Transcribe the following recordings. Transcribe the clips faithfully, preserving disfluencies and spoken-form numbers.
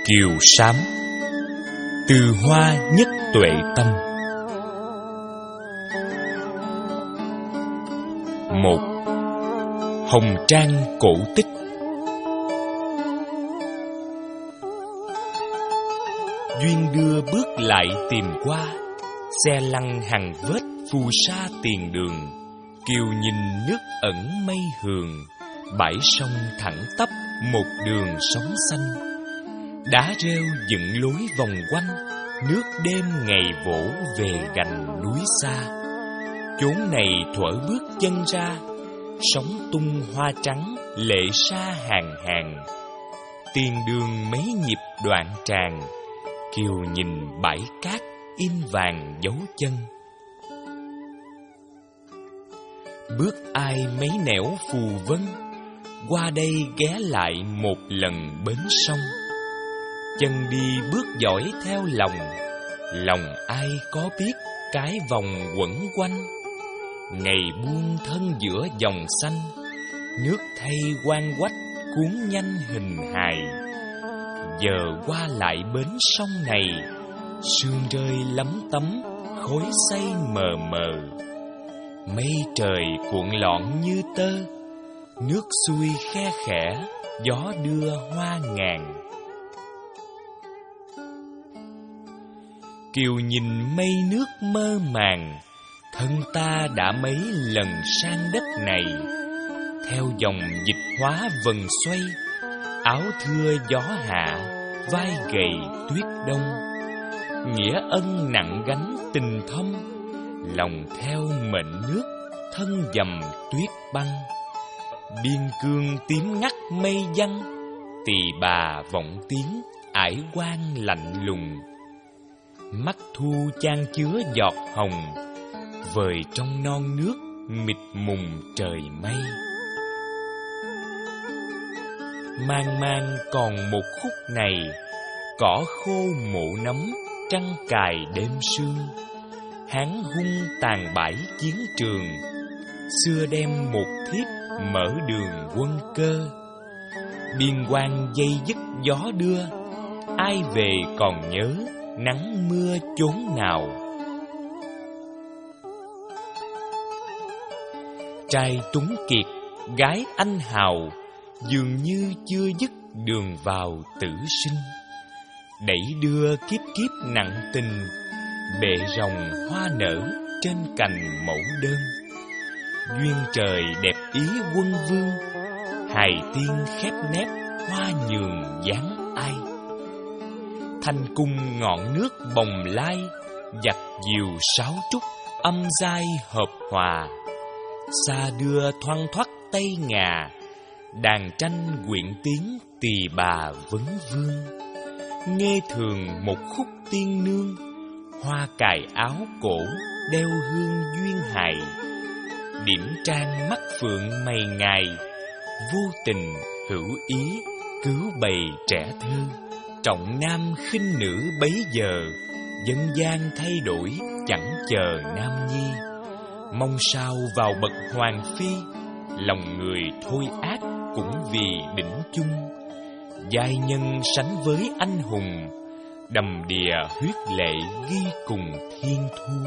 Kiều Sám. Từ hoa nhất tuệ tâm. Một. Hồng trang cổ tích. Duyên đưa bước lại tìm qua, xe lăn hàng vết phù sa tiền đường. Kiều nhìn nước ẩn mây hường, bãi sông thẳng tắp một đường sóng xanh. Đá rêu dựng lối vòng quanh, nước đêm ngày vỗ về gành núi xa. Chốn này thuở bước chân ra, sóng tung hoa trắng lệ sa hàng hàng. Tiền đường mấy nhịp đoạn tràng, Kiều nhìn bãi cát in vàng dấu chân. Bước ai mấy nẻo phù vân, qua đây ghé lại một lần bến sông. Chân đi bước dõi theo lòng, lòng ai có biết cái vòng quẩn quanh. Ngày buông thân giữa dòng xanh, nước thay quang quách cuốn nhanh hình hài. Giờ qua lại bến sông này, sương rơi lấm tấm, khói xay mờ mờ. Mây trời cuộn lọn như tơ, nước xuôi khe khẽ, gió đưa hoa ngàn. Kiều nhìn mây nước mơ màng, thân ta đã mấy lần sang đất này. Theo dòng dịch hóa vần xoay, áo thưa gió hạ, vai gầy tuyết đông. Nghĩa ân nặng gánh tình thâm, lòng theo mệnh nước, thân dầm tuyết băng. Biên cương tím ngắt mây văng, tỳ bà vọng tiếng, ải quan lạnh lùng. Mắt thu chan chứa giọt hồng, vời trong non nước mịt mùng trời mây. Mang mang còn một khúc này, cỏ khô mộ nấm, trăng cài đêm sương. Hán hung tàn bãi chiến trường, xưa đem một thiếp mở đường quân cơ. Biên quan dây dứt gió đưa, ai về còn nhớ nắng mưa chốn nào. Trai tuấn kiệt, gái anh hào, dường như chưa dứt đường vào tử sinh. Đẩy đưa kiếp kiếp nặng tình, bệ rồng hoa nở trên cành mẫu đơn. Duyên trời đẹp ý quân vương, hài tiên khép nép hoa nhường dáng ai. Thanh cung ngọn nước bồng lai, giặt diều sáo trúc âm giai hợp hòa. Xa đưa thoăn thoắt tây ngà, đàn tranh quyện tiếng tỳ bà vấn vương. Nghe thường một khúc tiên nương, hoa cài áo cổ đeo hương duyên hài. Điểm trang mắt phượng mày ngài, vô tình hữu ý cứu bầy trẻ thơ. Trọng nam khinh nữ bấy giờ, dân gian thay đổi chẳng chờ nam nhi. Mong sao vào bậc hoàng phi, lòng người thôi ác cũng vì đỉnh chung. Giai nhân sánh với anh hùng, đầm đìa huyết lệ ghi cùng thiên thu.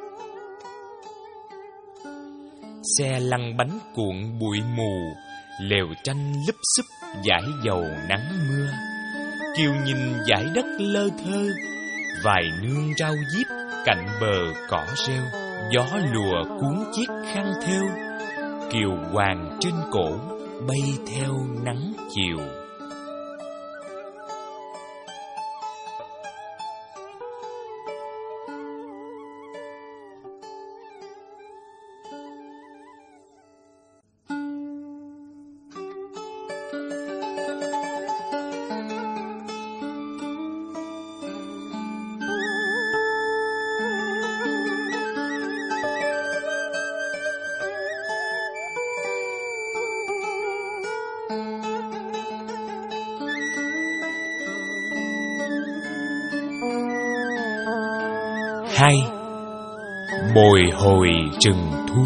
Xe lăn bánh cuộn bụi mù, lều tranh lúp xúp dải dầu nắng mưa. Kiều nhìn dải đất lơ thơ, vài nương rau diếp cạnh bờ cỏ rêu. Gió lùa cuốn chiếc khăn thêu, kiều hoàng trên cổ bay theo nắng chiều. Hai. Bồi hồi rừng thu.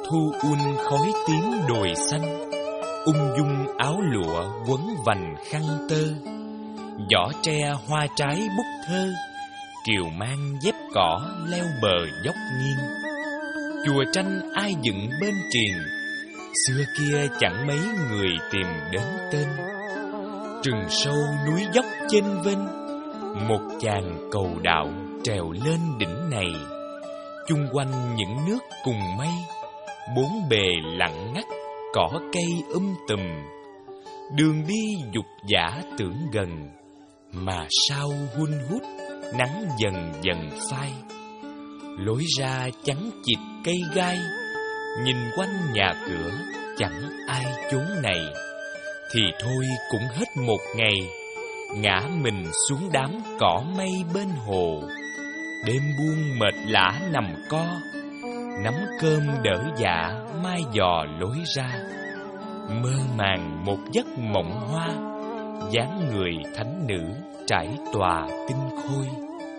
Thu un khói tím đồi xanh, ung dung áo lụa quấn vành khăn tơ, giỏ tre hoa trái bút thơ, kiều mang dép cỏ leo bờ dốc nghiêng. Chùa tranh ai dựng bên triền, xưa kia chẳng mấy người tìm đến tên. Rừng sâu núi dốc chênh vênh, một chàng cầu đạo trèo lên đỉnh này. Chung quanh những nước cùng mây, bốn bề lặng ngắt cỏ cây um tùm. Đường đi dục dã tưởng gần, mà sao hun hút nắng dần dần phai. Lối ra chắn chịt cây gai, nhìn quanh nhà cửa chẳng ai chốn này. Thì thôi cũng hết một ngày, ngã mình xuống đám cỏ mây bên hồ. Đêm buông mệt lả nằm co, nắm cơm đỡ dạ mai dò lối ra. Mơ màng một giấc mộng hoa, dáng người thánh nữ trải tòa tinh khôi.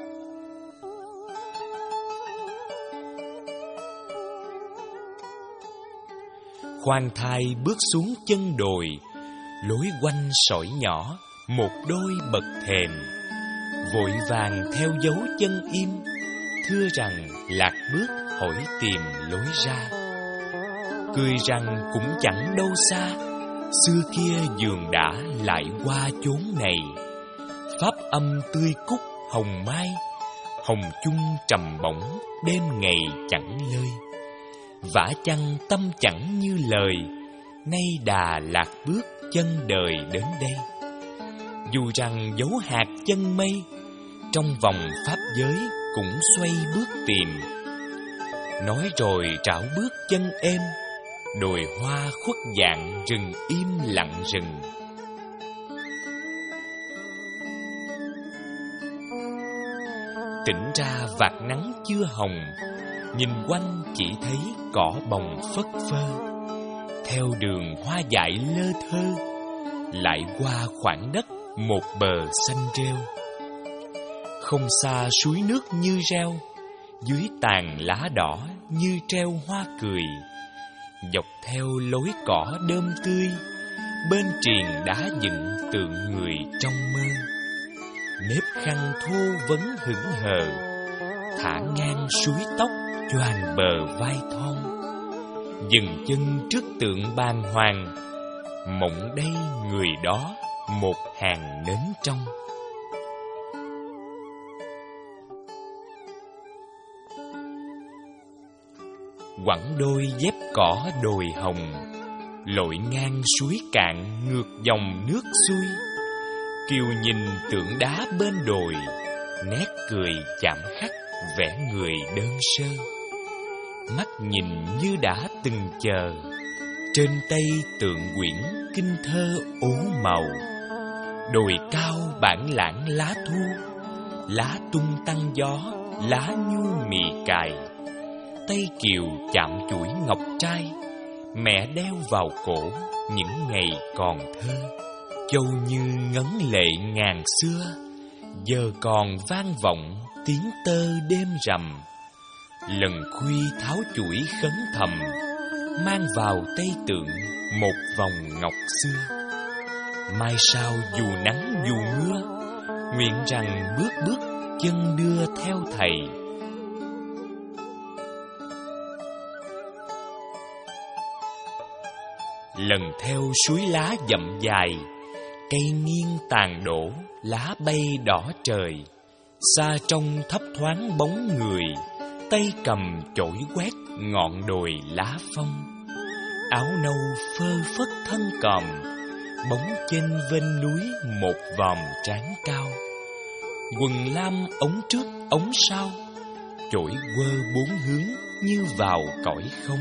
Khoan thai bước xuống chân đồi, lối quanh sỏi nhỏ một đôi bậc thềm. Vội vàng theo dấu chân im, thưa rằng lạc bước hỏi tìm lối ra. Cười rằng cũng chẳng đâu xa, xưa kia giường đã lại qua chốn này. Pháp âm tươi cúc hồng mai, hồng chung trầm bổng đêm ngày chẳng lơi. Vả chăng tâm chẳng như lời, nay đà lạc bước chân đời đến đây. Dù rằng dấu hạt chân mây, trong vòng pháp giới cũng xoay bước tìm. Nói rồi trảo bước chân êm, đồi hoa khuất dạng rừng im lặng rừng. Tỉnh ra vạt nắng chưa hồng, nhìn quanh chỉ thấy cỏ bồng phất phơ. Theo đường hoa dại lơ thơ, lại qua khoảng đất một bờ xanh rêu. Không xa suối nước như reo, dưới tàn lá đỏ như treo hoa cười. Dọc theo lối cỏ đơm tươi, bên triền đá dựng tượng người trong mơ. Nếp khăn thô vấn hững hờ, thả ngang suối tóc choàng bờ vai thon. Dừng chân trước tượng bàng hoàng, mộng đây người đó một hàng nến trong. Quẳng đôi dép cỏ đồi hồng, lội ngang suối cạn ngược dòng nước xuôi. Kiều nhìn tượng đá bên đồi, nét cười chạm khắc vẽ người đơn sơ. Mắt nhìn như đã từng chờ, trên tay tượng quyển kinh thơ ố màu. Đồi cao bản lãng lá thu, lá tung tăng gió, lá nhu mì cài. Tay kiều chạm chuỗi ngọc trai, mẹ đeo vào cổ những ngày còn thơ. Châu như ngấn lệ ngàn xưa, giờ còn vang vọng tiếng tơ đêm rằm. Lần khuy tháo chuỗi khấn thầm, mang vào tay tượng một vòng ngọc xưa. Mai sau dù nắng dù mưa, nguyện rằng bước bước chân đưa theo thầy. Lần theo suối lá dậm dài, cây nghiêng tàn đổ, lá bay đỏ trời. Xa trong thấp thoáng bóng người, tay cầm chổi quét ngọn đồi lá phong. Áo nâu phơ phất thân còm, bóng chênh vênh núi một vòm trán cao. Quần lam ống trước ống sau, chổi quơ bốn hướng như vào cõi không.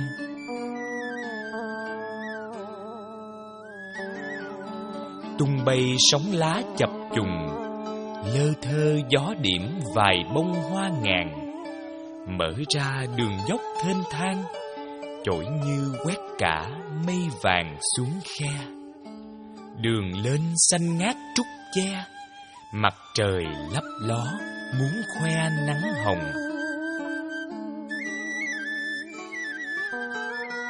Tung bay sóng lá chập trùng, lơ thơ gió điểm vài bông hoa ngàn. Mở ra đường dốc thênh thang, chổi như quét cả mây vàng xuống khe. Đường lên xanh ngát trúc che, mặt trời lấp ló muốn khoe nắng hồng.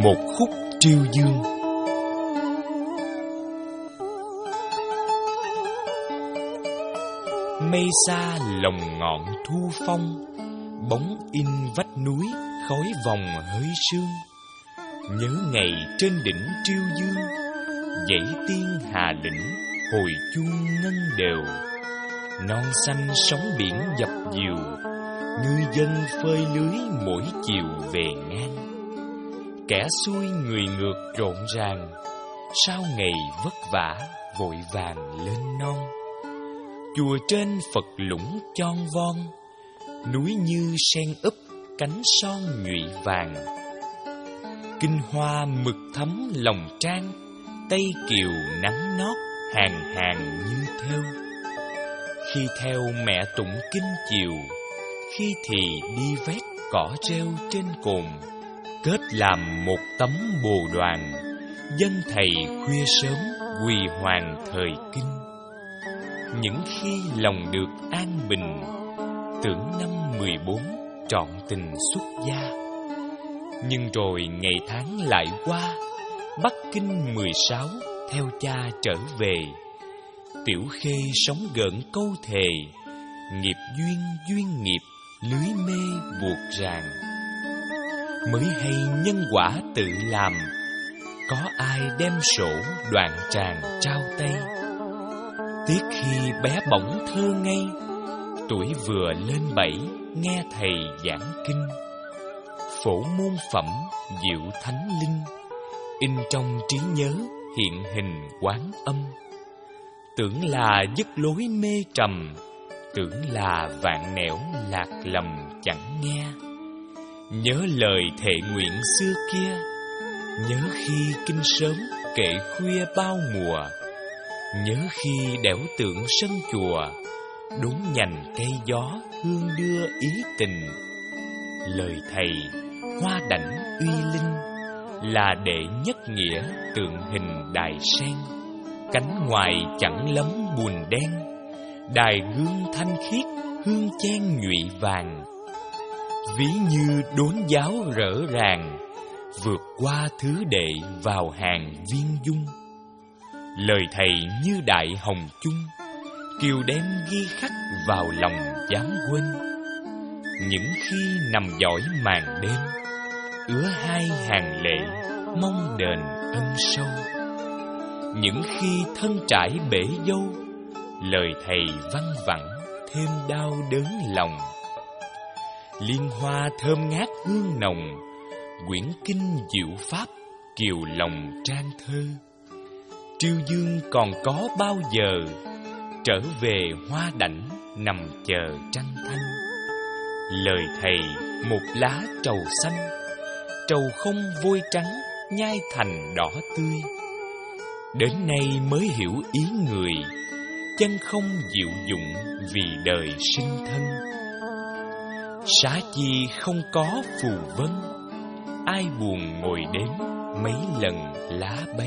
một khúc triêu dương. Mây xa lồng ngọn thu phong, bóng in vách núi khói vòng hơi sương. Nhớ ngày trên đỉnh triêu dương, dãy tiên Hà Lĩnh hồi chuông ngân đều. Non xanh sóng biển dập dìu, ngư dân phơi lưới mỗi chiều về ngang. Kẻ xuôi người ngược rộn ràng, sau ngày vất vả vội vàng lên non. Chùa trên Phật lũng chon von, núi như sen úp cánh son nhụy vàng. Kinh hoa mực thấm lòng trang, Tây Kiều nắng nót hàng hàng như thêu. Khi theo mẹ tụng kinh chiều, khi thì đi vét cỏ rêu trên cồn, kết làm một tấm bồ đoàn, dân thầy khuya sớm quỳ hoàng thời kinh. Những khi lòng được an bình, tưởng năm mười bốn trọn tình xuất gia. Nhưng rồi ngày tháng lại qua, Bắc Kinh mười sáu theo cha trở về. Tiểu Khê sống gợn câu thề, nghiệp duyên duyên nghiệp lưới mê buộc ràng. Mới hay nhân quả tự làm, có ai đem sổ đoạn tràng trao tay. Tiếc khi bé bỏng thơ ngây, tuổi vừa lên bảy nghe thầy giảng kinh. Phổ môn phẩm diệu thánh linh, in trong trí nhớ hiện hình quán âm. Tưởng là dứt lối mê trầm, tưởng là vạn nẻo lạc lầm chẳng nghe. Nhớ lời thệ nguyện xưa kia, nhớ khi kinh sớm kệ khuya bao mùa. Nhớ khi đẽo tượng sân chùa, đốn nhành cây gió hương đưa ý tình. Lời thầy hoa đảnh uy linh, là đệ nhất nghĩa tượng hình đài sen. Cánh ngoài chẳng lấm bùn đen, đài gương thanh khiết hương chen nhụy vàng. Ví như đốn giáo rỡ ràng, vượt qua thứ đệ vào hàng viên dung. Lời thầy như đại hồng chung, kiều đem ghi khắc vào lòng dám quên. Những khi nằm dõi màn đêm, ứa hai hàng lệ mong đền ân sâu. Những khi thân trải bể dâu, lời thầy văng vẳng thêm đau đớn lòng. Liên hoa thơm ngát hương nồng, quyển kinh diệu pháp kiều lòng trang thơ. Triêu dương còn có bao giờ, trở về hoa đảnh nằm chờ trăng thanh. Lời thầy một lá trầu xanh, trầu không vôi trắng nhai thành đỏ tươi. Đến nay mới hiểu ý người, chân không dịu dụng vì đời sinh thân. Xá chi không có phù vân, ai buồn ngồi đếm mấy lần lá bay.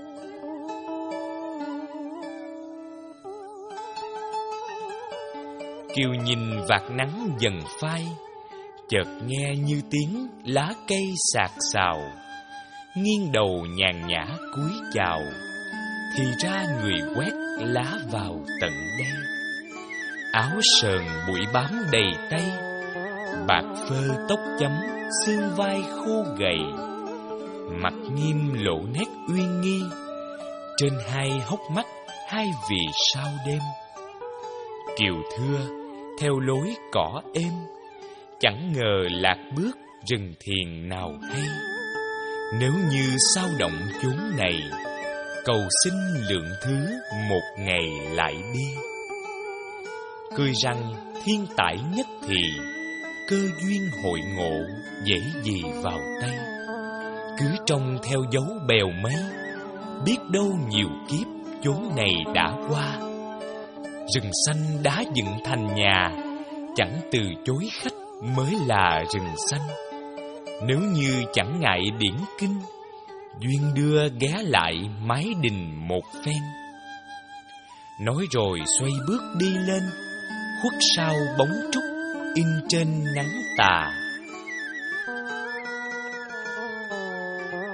Kiều nhìn vạt nắng dần phai, chợt nghe như tiếng lá cây xạc xào. Nghiêng đầu nhàn nhã cúi chào, thì ra người quét lá vào tận đây. Áo sờn bụi bám đầy tay, bạc phơ tóc chấm xương vai khô gầy. Mặt nghiêm lộ nét uy nghi, trên hai hốc mắt hai vì sao đêm. Kiều thưa theo lối cỏ êm, chẳng ngờ lạc bước rừng thiền nào hay. Nếu như sao động chốn này, cầu xin lượng thứ một ngày lại đi. Cười rằng thiên tải nhất thì, cơ duyên hội ngộ dễ gì vào tay. Cứ trông theo dấu bèo mây, biết đâu nhiều kiếp chốn này đã qua. Rừng xanh đã dựng thành nhà, chẳng từ chối khách mới là rừng xanh. Nếu như chẳng ngại điển kinh, duyên đưa ghé lại mái đình một phen. Nói rồi xoay bước đi lên, khuất sau bóng trúc in trên nắng tà.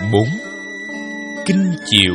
Bốn. Kinh chiều.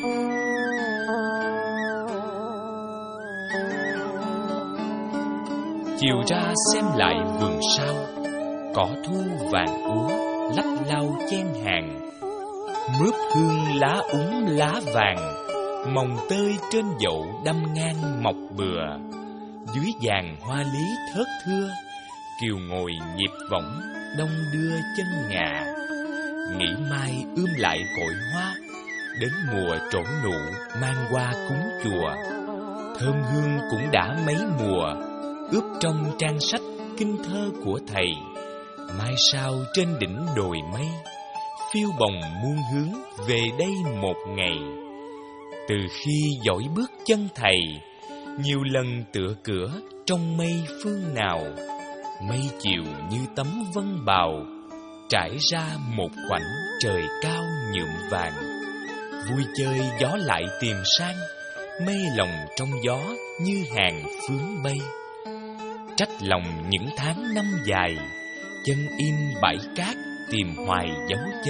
Chiều ra xem lại vườn sao, cỏ thu vàng úa, lách lao chen hàng. Mướp hương lá úm lá vàng, mồng tơi trên dậu đâm ngang mọc bừa. Dưới vàng hoa lý thớt thưa, kiều ngồi nhịp võng, đông đưa chân ngà. Nghĩ mai ươm lại cội hoa, đến mùa trổ nụ mang qua cúng chùa. Thơm hương cũng đã mấy mùa, ướp trong trang sách kinh thơ của thầy. Mai sao trên đỉnh đồi mây, phiêu bồng muôn hướng về đây một ngày. Từ khi dõi bước chân thầy, nhiều lần tựa cửa trong mây phương nào. Mây chiều như tấm vân bào, trải ra một khoảnh trời cao nhuộm vàng. Vui chơi gió lại tìm sang, mây lòng trong gió như hàng phướng bay. Trách lòng những tháng năm dài, chân im bãi cát tìm hoài dấu chân.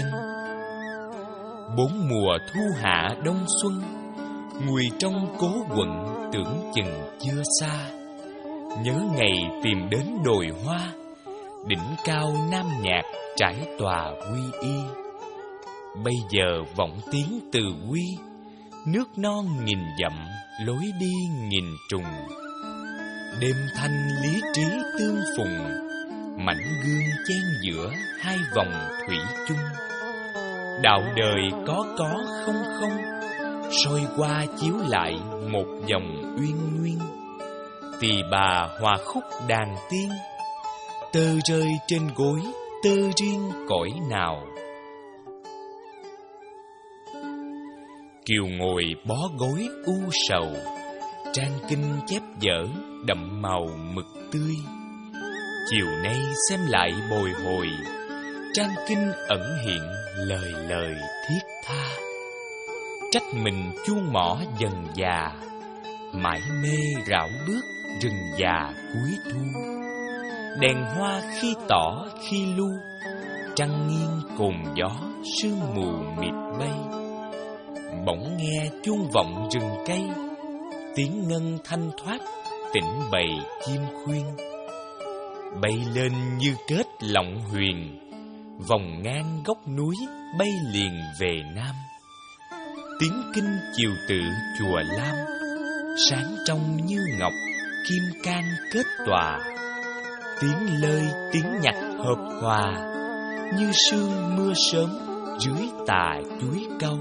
Bốn mùa thu hạ đông xuân, ngùi trong cố quận tưởng chừng chưa xa. Nhớ ngày tìm đến đồi hoa, đỉnh cao nam nhạc trải tòa quy y. Bây giờ vọng tiếng từ quy, nước non nghìn dặm lối đi nghìn trùng. Đêm thanh lý trí tương phùng, mảnh gương chen giữa hai vòng thủy chung. Đạo đời có có không không, soi qua chiếu lại một dòng uyên nguyên. Tỳ bà hòa khúc đàn tiên, tơ rơi trên gối tơ riêng cõi nào. Kiều ngồi bó gối u sầu, trang kinh chép dở đậm màu mực tươi. Chiều nay xem lại bồi hồi, trang kinh ẩn hiện lời lời thiết tha. Trách mình chuông mỏ dần già, mãi mê rảo bước rừng già cuối thu. Đèn hoa khi tỏ khi lu, trăng nghiêng cồn gió sương mù mịt bay. Bỗng nghe chuông vọng rừng cây, tiếng ngân thanh thoát tỉnh bầy chim khuyên. Bay lên như kết lọng huyền, vòng ngang góc núi bay liền về nam. Tiếng kinh chiều tự chùa Lam, sáng trong như ngọc kim cang kết tòa. Tiếng lơi tiếng nhạc hợp hòa, như sương mưa sớm dưới tà chuối câu.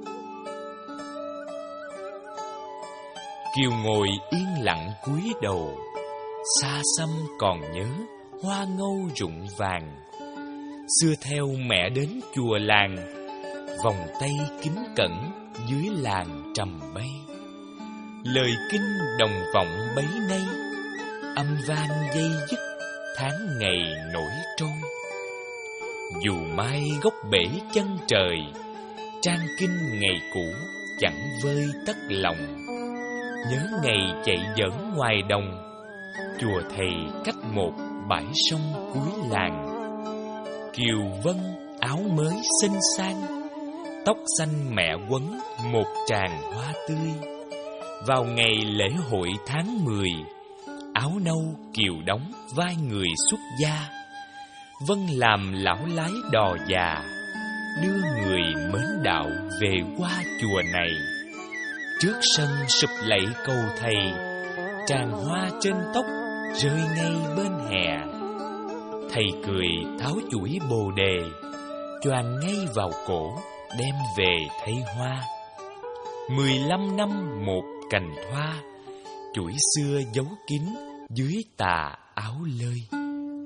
Kiều ngồi yên lặng cúi đầu, xa xăm còn nhớ hoa ngâu rụng vàng. Xưa theo mẹ đến chùa làng, vòng tay kính cẩn dưới làng trầm bay. Lời kinh đồng vọng bấy nay, âm vang dây dứt tháng ngày nổi trôi. Dù mai gốc bể chân trời, trang kinh ngày cũ chẳng vơi tất lòng. Nhớ ngày chạy giỡn ngoài đồng, chùa thầy cách một bãi sông cuối làng. Kiều Vân áo mới xinh sang, tóc xanh mẹ quấn một tràng hoa tươi. Vào ngày lễ hội tháng mười, áo nâu Kiều đóng vai người xuất gia. Vân làm lão lái đò già, đưa người mến đạo về qua chùa này. Trước sân sụp lạy cầu thầy, tràng hoa trên tóc rơi ngay bên hè. Thầy cười tháo chuỗi bồ đề, choàng ngay vào cổ đem về thay hoa. Mười lăm năm một cành hoa, chuỗi xưa giấu kín dưới tà áo lơi.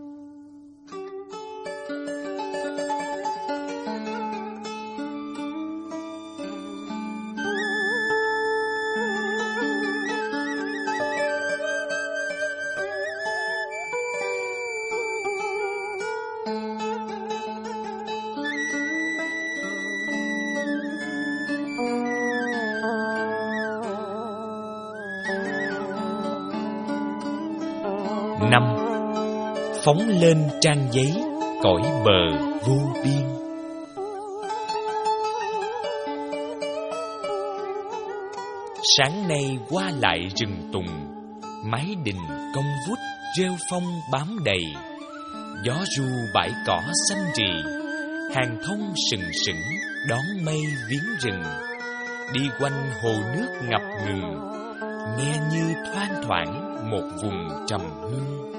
Năm. Phóng lên trang giấy cõi bờ vô biên. Sáng nay qua lại rừng tùng, mái đình cong vút rêu phong bám đầy. Gió ru bãi cỏ xanh rì, hàng thông sừng sững đón mây viếng rừng. Đi quanh hồ nước ngập ngừng, nghe như thoang thoảng một vùng trầm hương.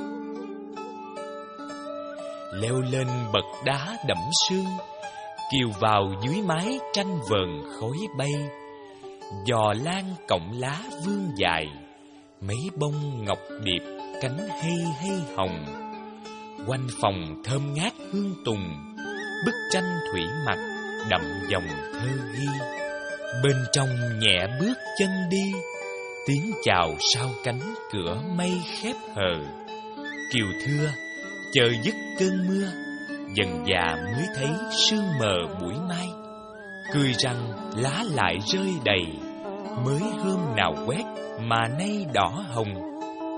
Leo lên bậc đá đẫm sương, kiều vào dưới mái tranh vờn khói bay. Giò lan cọng lá vương dài, mấy bông ngọc điệp cánh hay hay hồng. Quanh phòng thơm ngát hương tùng, bức tranh thủy mặc đậm dòng thơ ghi. Bên trong nhẹ bước chân đi, tiếng chào sau cánh cửa mây khép hờ. Kiều thưa chờ dứt cơn mưa, dần già mới thấy sương mờ buổi mai. Cười rằng lá lại rơi đầy, mới hôm nào quét mà nay đỏ hồng.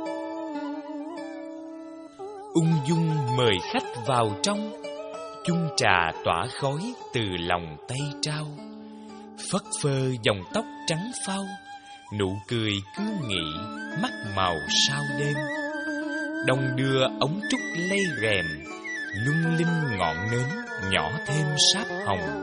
Ung dung mời khách vào trong, chung trà tỏa khói từ lòng tay trao. Phất phơ dòng tóc trắng phau, nụ cười cứ nghị mắt màu sao đêm. Đồng đưa ống trúc lây rèm, lung linh ngọn nến nhỏ thêm sáp hồng.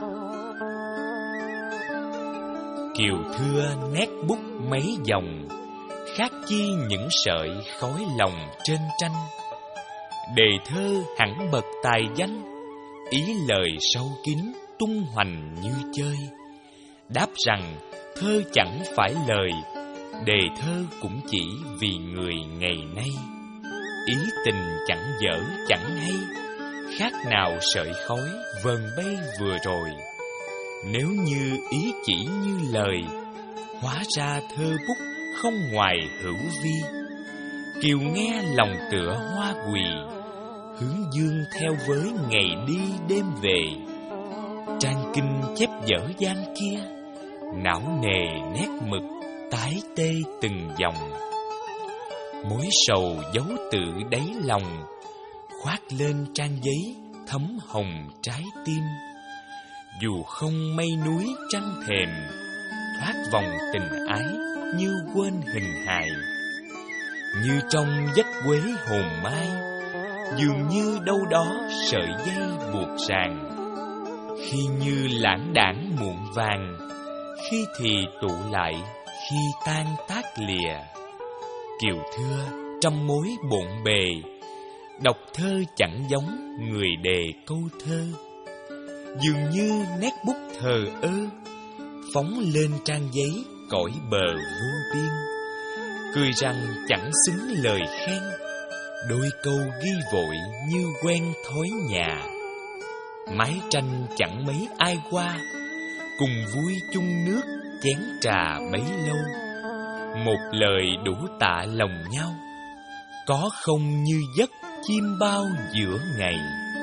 Kiều thưa nét bút mấy dòng, khác chi những sợi khói lòng trên tranh. Đề thơ hẳn bậc tài danh, ý lời sâu kín tung hoành như chơi. Đáp rằng thơ chẳng phải lời, đề thơ cũng chỉ vì người ngày nay. Ý tình chẳng dở chẳng hay, khác nào sợi khói vờn bay vừa rồi. Nếu như ý chỉ như lời, hóa ra thơ bút không ngoài hữu vi. Kiều nghe lòng tựa hoa quỳ, hướng dương theo với ngày đi đêm về. Trang kinh chép dở dang kia, não nề nét mực tái tê từng dòng. Mối sầu giấu tự đáy lòng, khoác lên trang giấy thấm hồng trái tim. Dù không mây núi trăng thềm, thoát vòng tình ái như quên hình hài. Như trong giấc quế hồn mai, dường như đâu đó sợi dây buộc ràng. Khi như lãng đãng muộn vàng, khi thì tụ lại, khi tan tác lìa. Kiều thưa trăm mối bộn bề, đọc thơ chẳng giống người đề câu thơ. Dường như nét bút thờ ơ, phóng lên trang giấy cõi bờ vô biên. Cười rằng chẳng xứng lời khen, đôi câu ghi vội như quen thói nhà. Mái tranh chẳng mấy ai qua, cùng vui chung nước chén trà bấy lâu. Một lời đủ tạ lòng nhau, có không như giấc chim bao giữa ngày.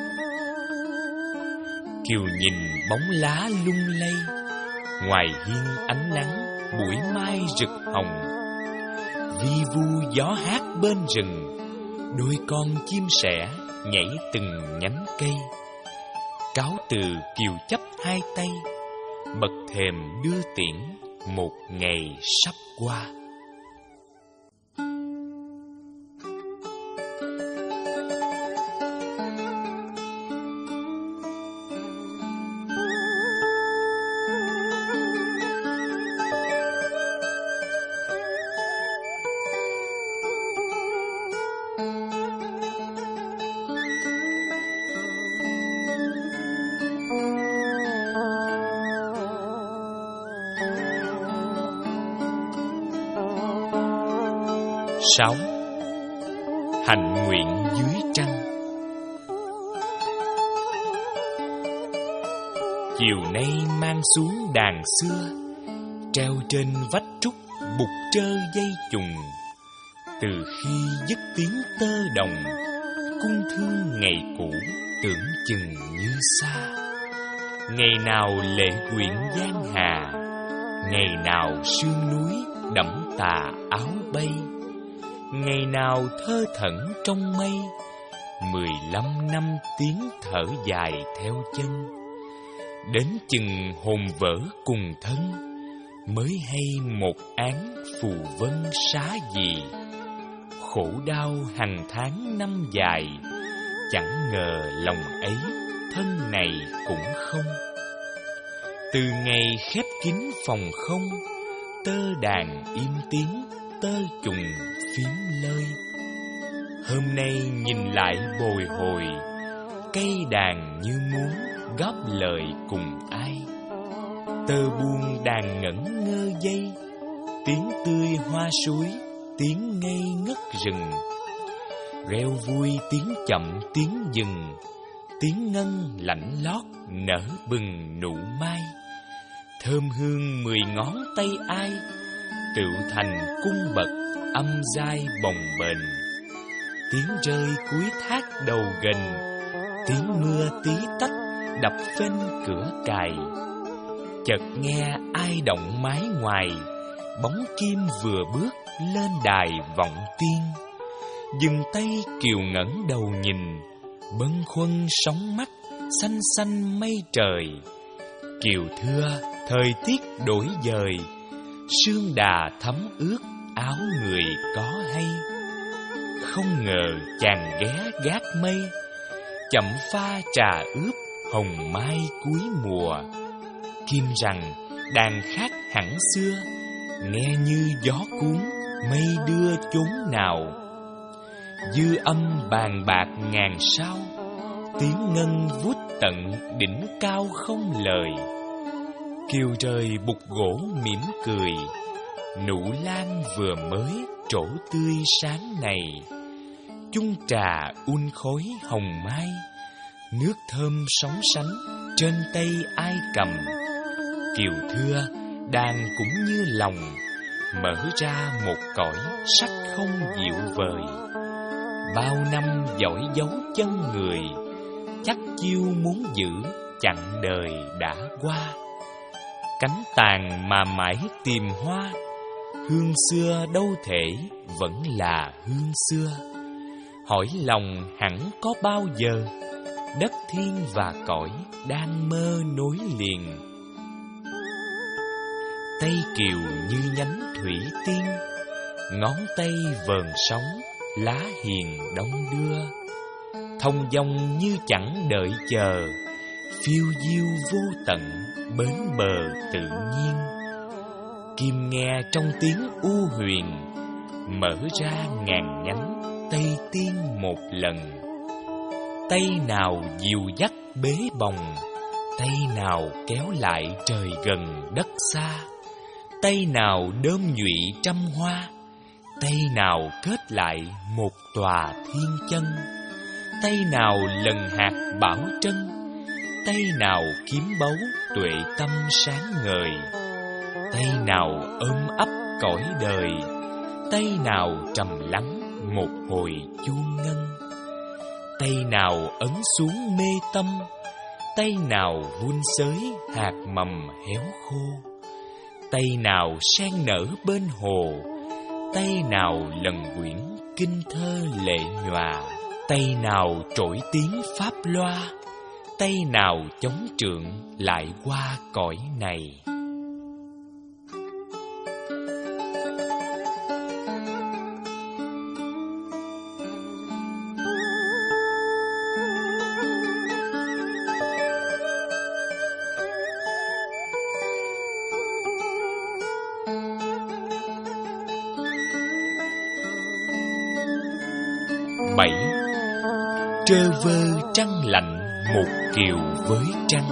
Kiều nhìn bóng lá lung lay, ngoài hiên ánh nắng buổi mai rực hồng. Vi vu gió hát bên rừng, đôi con chim sẻ nhảy từng nhánh cây. Cáo từ Kiều chắp hai tay, bậc thềm đưa tiễn một ngày sắp qua. Sáu. Hạnh nguyện dưới trăng. Chiều nay mang xuống đàn xưa, treo trên vách trúc bục trơ dây chùng. Từ khi dứt tiếng tơ đồng, cung thương ngày cũ tưởng chừng như xa. Ngày nào lệ quyện giang hà, ngày nào sương núi đẫm tà áo bay. Ngày nào thơ thẩn trong mây, mười lăm năm tiếng thở dài theo chân. Đến chừng hồn vỡ cùng thân, mới hay một án phù vân xá gì. Khổ đau hằng tháng năm dài, chẳng ngờ lòng ấy thân này cũng không. Từ ngày khép kín phòng không, tơ đàn im tiếng, tơ trùng phím lơi. Hôm nay nhìn lại bồi hồi, cây đàn như muốn góp lời cùng ai. Tơ buông đàn ngẩn ngơ dây, tiếng tươi hoa suối, tiếng ngây ngất rừng. Reo vui tiếng chậm tiếng dừng, tiếng ngân lạnh lót nở bừng nụ mai. Thơm hương mười ngón tay ai, tựu thành cung bậc âm dai bồng bềnh. Tiếng rơi cuối thác đầu gần, tiếng mưa tí tách đập phên cửa cài. Chợt nghe ai động mái ngoài, bóng kim vừa bước lên đài vọng tiên. Dừng tay kiều ngẩng đầu nhìn, bâng khuâng sóng mắt xanh xanh mây trời. Kiều thưa thời tiết đổi dời, sương đà thấm ướt áo người có hay. Không ngờ chàng ghé gác mây, chậm pha trà ướp hồng mai cuối mùa. Kim rằng đàn khác hẳn xưa, nghe như gió cuốn mây đưa chốn nào. Dư âm bàn bạc ngàn sao, tiếng ngân vút tận đỉnh cao không lời. Kiều trời bục gỗ mỉm cười, nụ lan vừa mới trổ tươi sáng này. Chung trà un khói hồng mai, nước thơm sóng sánh trên tay ai cầm. Kiều thưa đàn cũng như lòng, mở ra một cõi sắc không dịu vời. Bao năm dõi dấu chân người, chắc chiêu muốn giữ chặng đời đã qua. Cánh tàn mà mãi tìm hoa, hương xưa đâu thể vẫn là hương xưa. Hỏi lòng hẳn có bao giờ, đất thiên và cõi đang mơ nối liền. Tay kiều như nhánh thủy tiên, ngón tay vờn sóng lá hiền đông đưa. Thông dong như chẳng đợi chờ, phiêu diêu vô tận bến bờ tự nhiên. Kim nghe trong tiếng u huyền, mở ra ngàn nhánh tay tiên một lần. Tay nào dìu dắt bế bồng, tay nào kéo lại trời gần đất xa. Tay nào đơm nhụy trăm hoa, tay nào kết lại một tòa thiên chân. Tay nào lần hạt bảo trân, tay nào kiếm báu tuệ tâm sáng ngời. Tay nào ôm ấp cõi đời, tay nào trầm lắng một hồi chuông ngân. Tay nào ấn xuống mê tâm, tay nào vun xới hạt mầm héo khô. Tay nào sen nở bên hồ, tay nào lần quyển kinh thơ lệ nhòa. Tay nào trỗi tiếng pháp loa, tay nào chống trượng lại qua cõi này. Bảy. Trơ vơ trăng lạnh một kiều với trăng.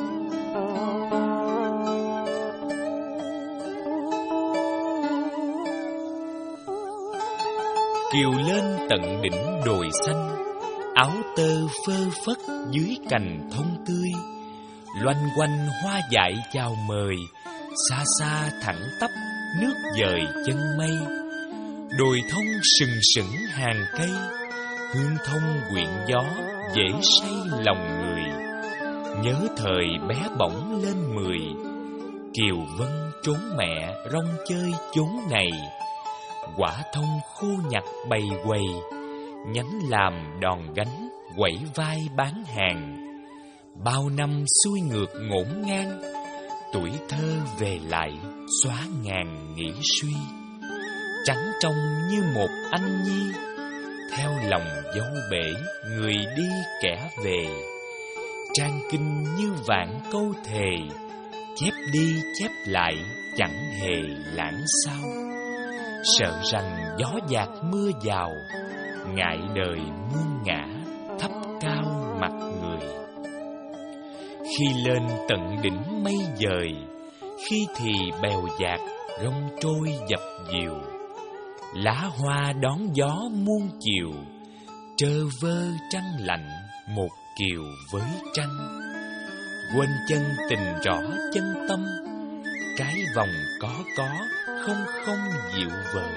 Kiều lên tận đỉnh đồi xanh, áo tơ phơ phất dưới cành thông tươi. Loanh quanh hoa dại chào mời, xa xa thẳng tắp nước dời chân mây. Đồi thông sừng sững hàng cây, hương thông quyện gió dễ say lòng người. Nhớ thời bé bỏng lên mười, Kiều Vân trốn mẹ rong chơi chốn này. Quả thông khô nhặt bầy quầy, nhánh làm đòn gánh quẩy vai bán hàng. Bao năm xuôi ngược ngổn ngang, tuổi thơ về lại xóa ngàn nghĩ suy. Trắng trong như một anh nhi, theo lòng dấu bể người đi kẻ về. Trang kinh như vạn câu thề, chép đi chép lại chẳng hề lãng sao. Sợ rằng gió dạt mưa vào, ngại đời muôn ngã thấp cao mặt người. Khi lên tận đỉnh mây dời, khi thì bèo dạt rong trôi dập dìu. Lá hoa đón gió muôn chiều, trơ vơ trăng lạnh một kiều với trăng. Quên chân tình rõ chân tâm, cái vòng có có không không dịu vời.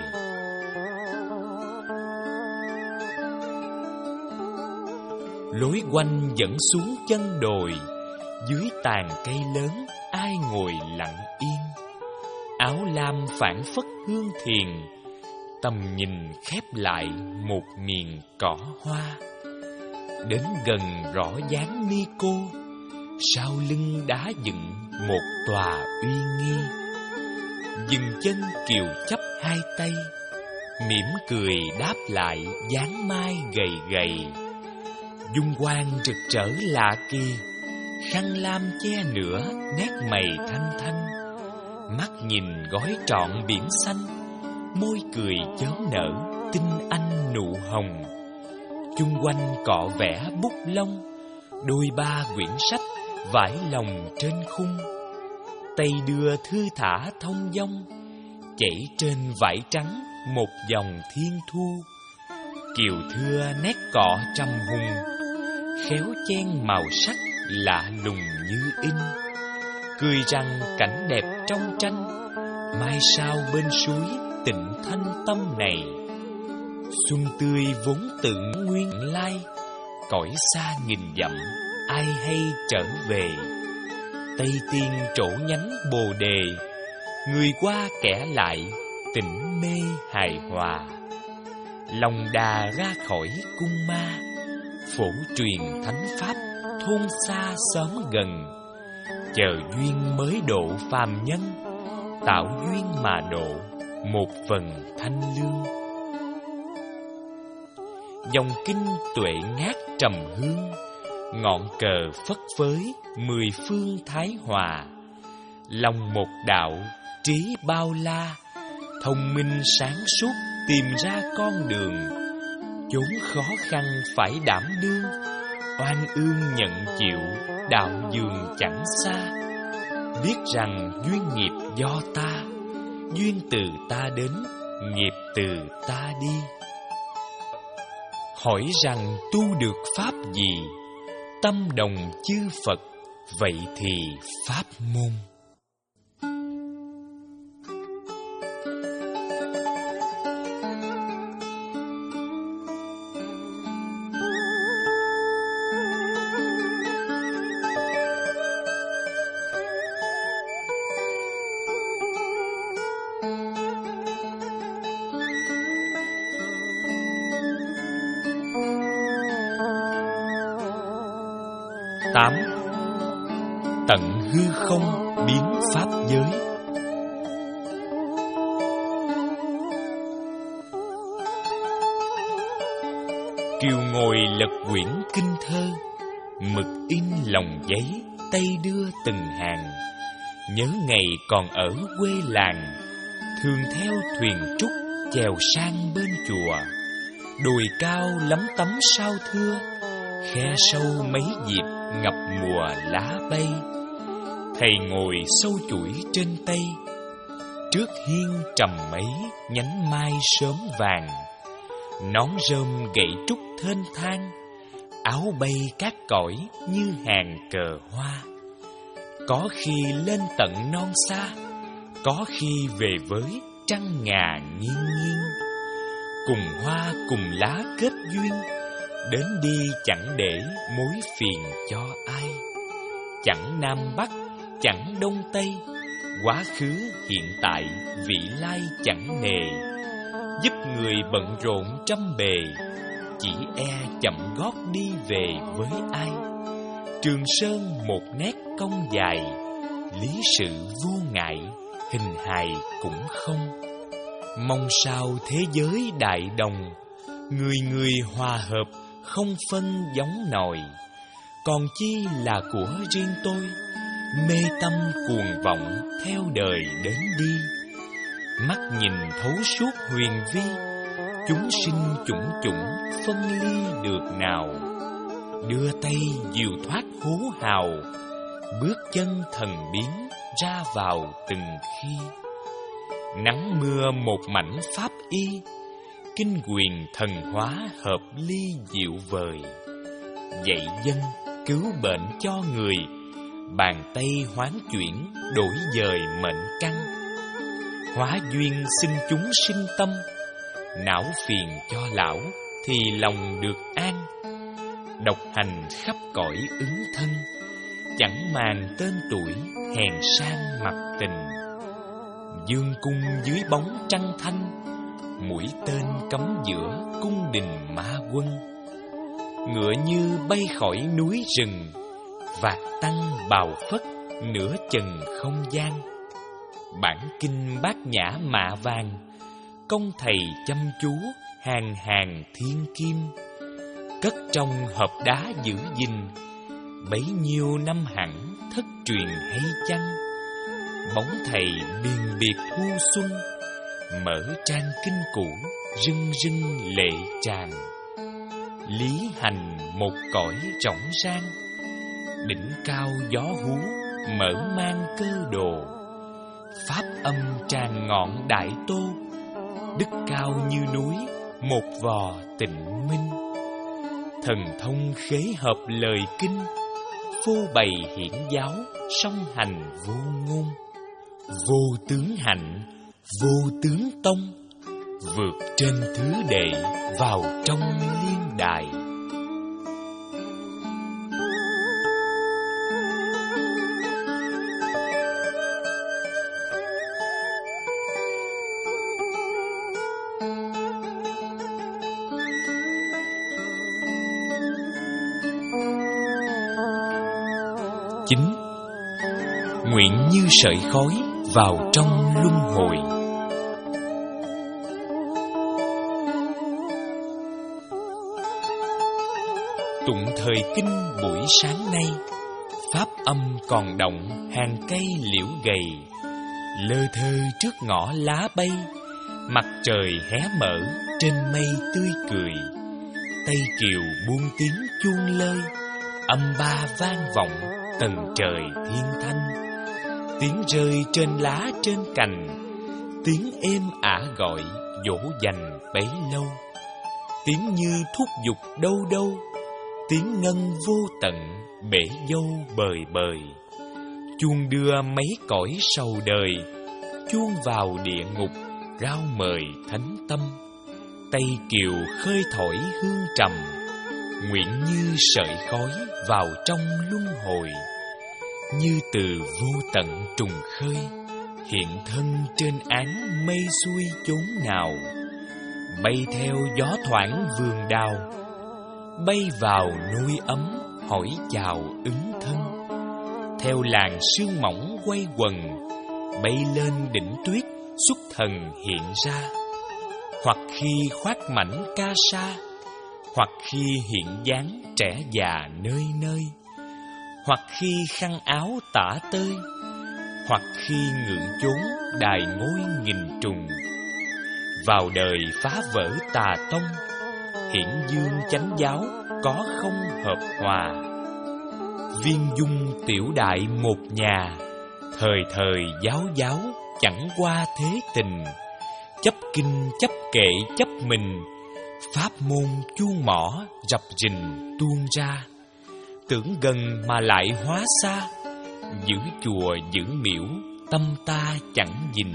Lối quanh dẫn xuống chân đồi, dưới tàn cây lớn ai ngồi lặng yên. Áo lam phảng phất hương thiền, tầm nhìn khép lại một miền cỏ hoa. Đến gần rõ dáng ni cô, sau lưng đá dựng một tòa uy nghi. Dừng chân kiều chắp hai tay, mỉm cười đáp lại dáng mai gầy gầy. Dung quang rực rỡ lạ kỳ, khăn lam che nửa nét mày thanh thanh. Mắt nhìn gói trọn biển xanh, môi cười chớm nở tinh anh nụ hồng. Chung quanh cọ vẽ bút lông, đôi ba quyển sách vải lòng trên khung. Tay đưa thư thả thông dong, chảy trên vải trắng một dòng thiên thu. Kiều thưa nét cọ trầm hùng, khéo chen màu sắc lạ lùng như in. Cười rằng cảnh đẹp trong tranh, mai sau bên suối tịnh thanh tâm này. Xuân tươi vốn tự nguyên lai, cõi xa nghìn dặm ai hay trở về. Tây tiên trổ nhánh bồ đề, người qua kẻ lại tỉnh mê hài hòa. Lòng đà ra khỏi cung ma, phổ truyền thánh pháp thôn xa xóm gần. Chờ duyên mới độ phàm nhân, tạo duyên mà độ một phần thanh lương. Dòng kinh tuệ ngát trầm hương, ngọn cờ phất phới mười phương thái hòa. Lòng một đạo trí bao la, thông minh sáng suốt tìm ra con đường. Chốn khó khăn phải đảm đương, oan ương nhận chịu đạo dường chẳng xa. Biết rằng duyên nghiệp do ta, duyên từ ta đến, nghiệp từ ta đi. Hỏi rằng tu được pháp gì, tâm đồng chư Phật, vậy thì pháp môn. Tám. Tận hư không biến pháp giới. Kiều ngồi lật quyển kinh thơ, mực in lòng giấy, tay đưa từng hàng. Nhớ ngày còn ở quê làng, thường theo thuyền trúc chèo sang bên chùa. Đồi cao lắm tấm sao thưa, khe sâu mấy dịp ngập mùa lá bay. Thầy ngồi sâu chuỗi trên tay, trước hiên trầm mấy nhánh mai sớm vàng. Nón rơm gậy trúc thênh thang, áo bay cát cõi như hàng cờ hoa. Có khi lên tận non xa, có khi về với trăng ngà nghiêng nghiêng. Cùng hoa cùng lá kết duyên, đến đi chẳng để mối phiền cho ai. Chẳng Nam Bắc, chẳng Đông Tây, quá khứ hiện tại vị lai chẳng nề. Giúp người bận rộn trăm bề, chỉ e chậm gót đi về với ai. Trường Sơn một nét cong dài, lý sự vô ngại, hình hài cũng không. Mong sao thế giới đại đồng, người người hòa hợp, không phân giống nòi. Còn chi là của riêng tôi, mê tâm cuồng vọng theo đời đến đi. Mắt nhìn thấu suốt huyền vi, chúng sinh chủng chủng phân ly được nào. Đưa tay dìu thoát hố hào, bước chân thần biến ra vào từng khi. Nắng mưa một mảnh pháp y, kinh quyền thần hóa hợp ly diệu vời. Dạy dân cứu bệnh cho người, bàn tay hoán chuyển đổi dời mệnh căn. Hóa duyên sinh chúng sinh tâm, não phiền cho lão thì lòng được an. Độc hành khắp cõi ứng thân, chẳng màng tên tuổi hèn sang mặt tình. Dương cung dưới bóng trăng thanh, mũi tên cắm giữa cung đình ma quân. Ngựa như bay khỏi núi rừng, vạt tăng bào phất nửa chừng không gian. Bản kinh bát nhã mạ vàng, công thầy chăm chú hàng hàng thiên kim. Cất trong hộp đá giữ gìn, bấy nhiêu năm hẳn thất truyền hay chăng. Bóng thầy biền biệt thu xuân, mở trang kinh cũ rưng rưng lệ tràn. Lý hành một cõi rỗng rang, đỉnh cao gió hú mở mang cơ đồ. Pháp âm tràn ngọn đại tô, đức cao như núi một vò tịnh minh. Thần thông khế hợp lời kinh, phô bày hiển giáo song hành vô ngôn. Vô tướng hạnh, vô tướng tông, vượt trên thứ đệ vào trong liên đài. Chính, nguyện như sợi khói vào trong luân hồi. Tụng thời kinh buổi sáng nay, pháp âm còn động hàng cây liễu gầy. Lơ thơ trước ngõ lá bay, mặt trời hé mở trên mây tươi cười. Tây kiều buông tiếng chuông lơi, âm ba vang vọng tầng trời thiên thanh. Tiếng rơi trên lá trên cành, tiếng êm ả gọi dỗ dành bấy lâu. Tiếng như thúc giục đâu đâu, tiếng ngân vô tận bể dâu bời bời. Chuông đưa mấy cõi sầu đời, chuông vào địa ngục rao mời thánh tâm. Tây kiều khơi thổi hương trầm, nguyện như sợi khói vào trong luân hồi. Như từ vô tận trùng khơi, hiện thân trên áng mây xuôi chốn nào. Bay theo gió thoảng vườn đào, bay vào nuôi ấm hỏi chào ứng thân. Theo làn sương mỏng quay quần, bay lên đỉnh tuyết xuất thần hiện ra. Hoặc khi khoác mảnh ca sa, hoặc khi hiện dáng trẻ già nơi nơi. Hoặc khi khăn áo tả tơi, hoặc khi ngự chốn đài ngôi nghìn trùng. Vào đời phá vỡ tà tông, hiển dương chánh giáo có không hợp hòa. Viên dung tiểu đại một nhà, thời thời giáo giáo chẳng qua thế tình. Chấp kinh chấp kệ chấp mình, pháp môn chuông mỏ rập rình tuôn ra. Tưởng gần mà lại hóa xa, giữ chùa giữ miễu tâm ta chẳng dình.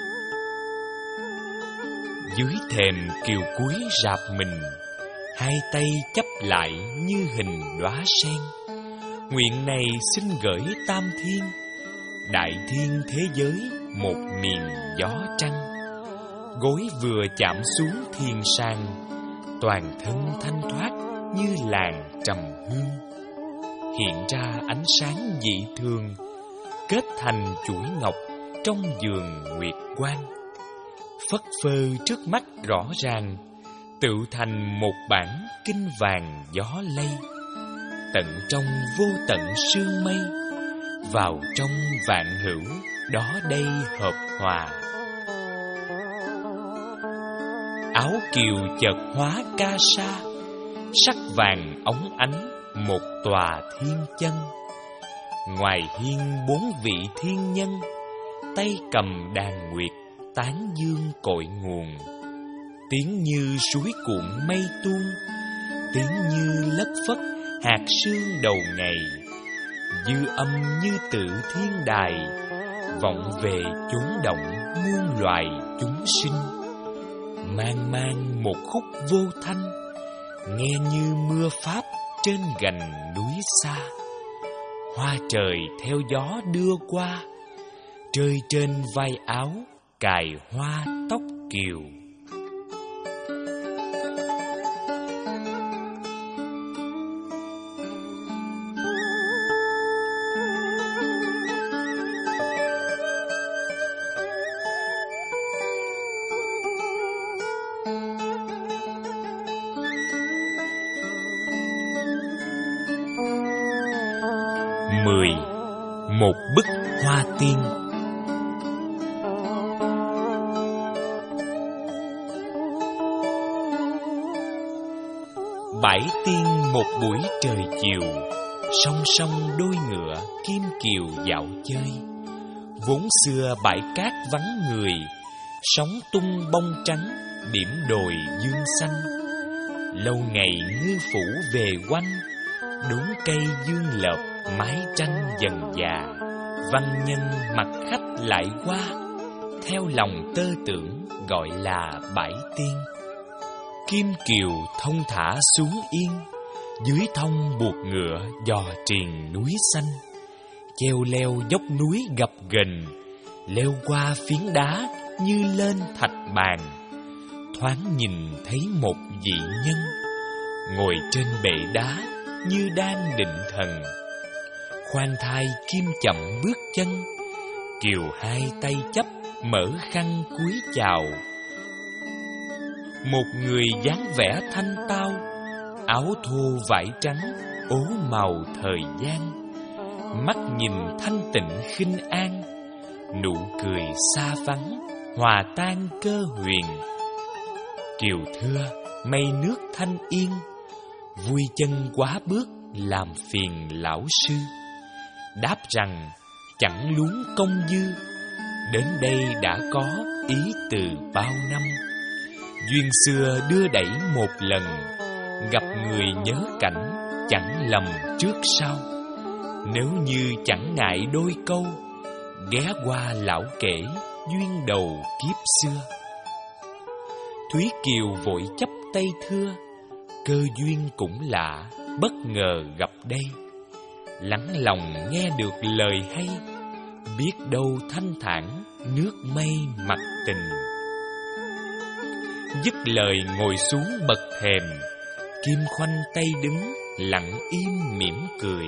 Dưới thềm kiều cuối rạp mình, hai tay chấp lại như hình đóa sen. Nguyện này xin gửi tam thiên, đại thiên thế giới một miền gió trăng. Gối vừa chạm xuống thiên sàng, toàn thân thanh thoát như làn trầm hương. Hiện ra ánh sáng dị thường, kết thành chuỗi ngọc trong vườn nguyệt quang. Phất phơ trước mắt rõ ràng, tự thành một bản kinh vàng gió lay. Tận trong vô tận sương mây, vào trong vạn hữu đó đây hợp hòa. Áo kiều chợt hóa ca sa, sắc vàng óng ánh một tòa thiên chân. Ngoài hiên bốn vị thiên nhân, tay cầm đàn nguyệt tán dương cội nguồn. Tiếng như suối cuộn mây tuôn, tiếng như lất phất hạt sương đầu ngày. Dư âm như tự thiên đài, vọng về chốn động muôn loài chúng sinh. Mang mang một khúc vô thanh, nghe như mưa pháp trên gành núi xa. Hoa trời theo gió đưa qua, rơi trên vai áo cài hoa tóc kiều. Mười. Một bức hoa tiên. Bãi tiên một buổi trời chiều, song song đôi ngựa kim kiều dạo chơi. Vốn xưa bãi cát vắng người, sóng tung bông trắng điểm đồi dương xanh. Lâu ngày ngư phủ về quanh, đốn cây dương lợp mái tranh dần già. Văn nhân mặt khách lại qua, theo lòng tơ tưởng gọi là bãi tiên. Kim kiều thông thả xuống yên, dưới thông buộc ngựa dò triền núi xanh. Cheo leo dốc núi gập ghềnh, leo qua phiến đá như lên thạch bàn. Thoáng nhìn thấy một vị nhân, ngồi trên bệ đá như đang định thần. Khoan thai kim chậm bước chân, kiều hai tay chấp mở khăn cúi chào. Một người dáng vẻ thanh tao, áo thô vải trắng ố màu thời gian. Mắt nhìn thanh tịnh khinh an, nụ cười xa vắng hòa tan cơ huyền. Kiều thưa mây nước thanh yên, vui chân quá bước làm phiền lão sư. Đáp rằng chẳng luống công dư, đến đây đã có ý từ bao năm. Duyên xưa đưa đẩy một lần, gặp người nhớ cảnh chẳng lầm trước sau. Nếu như chẳng ngại đôi câu, ghé qua lão kể duyên đầu kiếp xưa. Thúy Kiều vội chấp tay thưa, cơ duyên cũng lạ, bất ngờ gặp đây. Lắng lòng nghe được lời hay, biết đâu thanh thản nước mây mặt tình. Dứt lời ngồi xuống bậc thềm, Kim khoanh tay đứng lặng im mỉm cười.